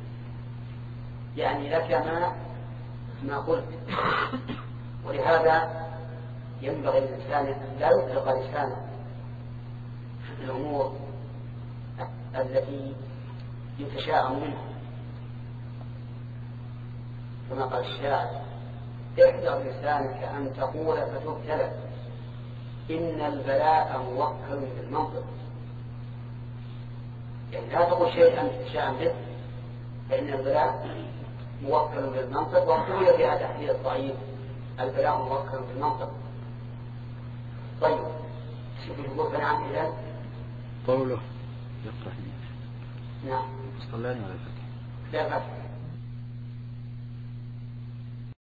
يعني لك ما ما قلت. ولهذا ينبغي للإنسان أن لا يطلق لسانه في الأمور التي يتشاءم منها كما قال الشاعر احذر لسانك أن تقول فتبتلى إن البلاء موكل بالمنطق. يعني لا تقول شيئا تتشاءم به فإن البلاء موكل بالمنطق. وقوله فيها تحديد الضعيف البلاء موكل بالمنطق. طيب شوف يقول فنعم إذن قوله يقرأ نعم صلاني ولا فتح لا فتح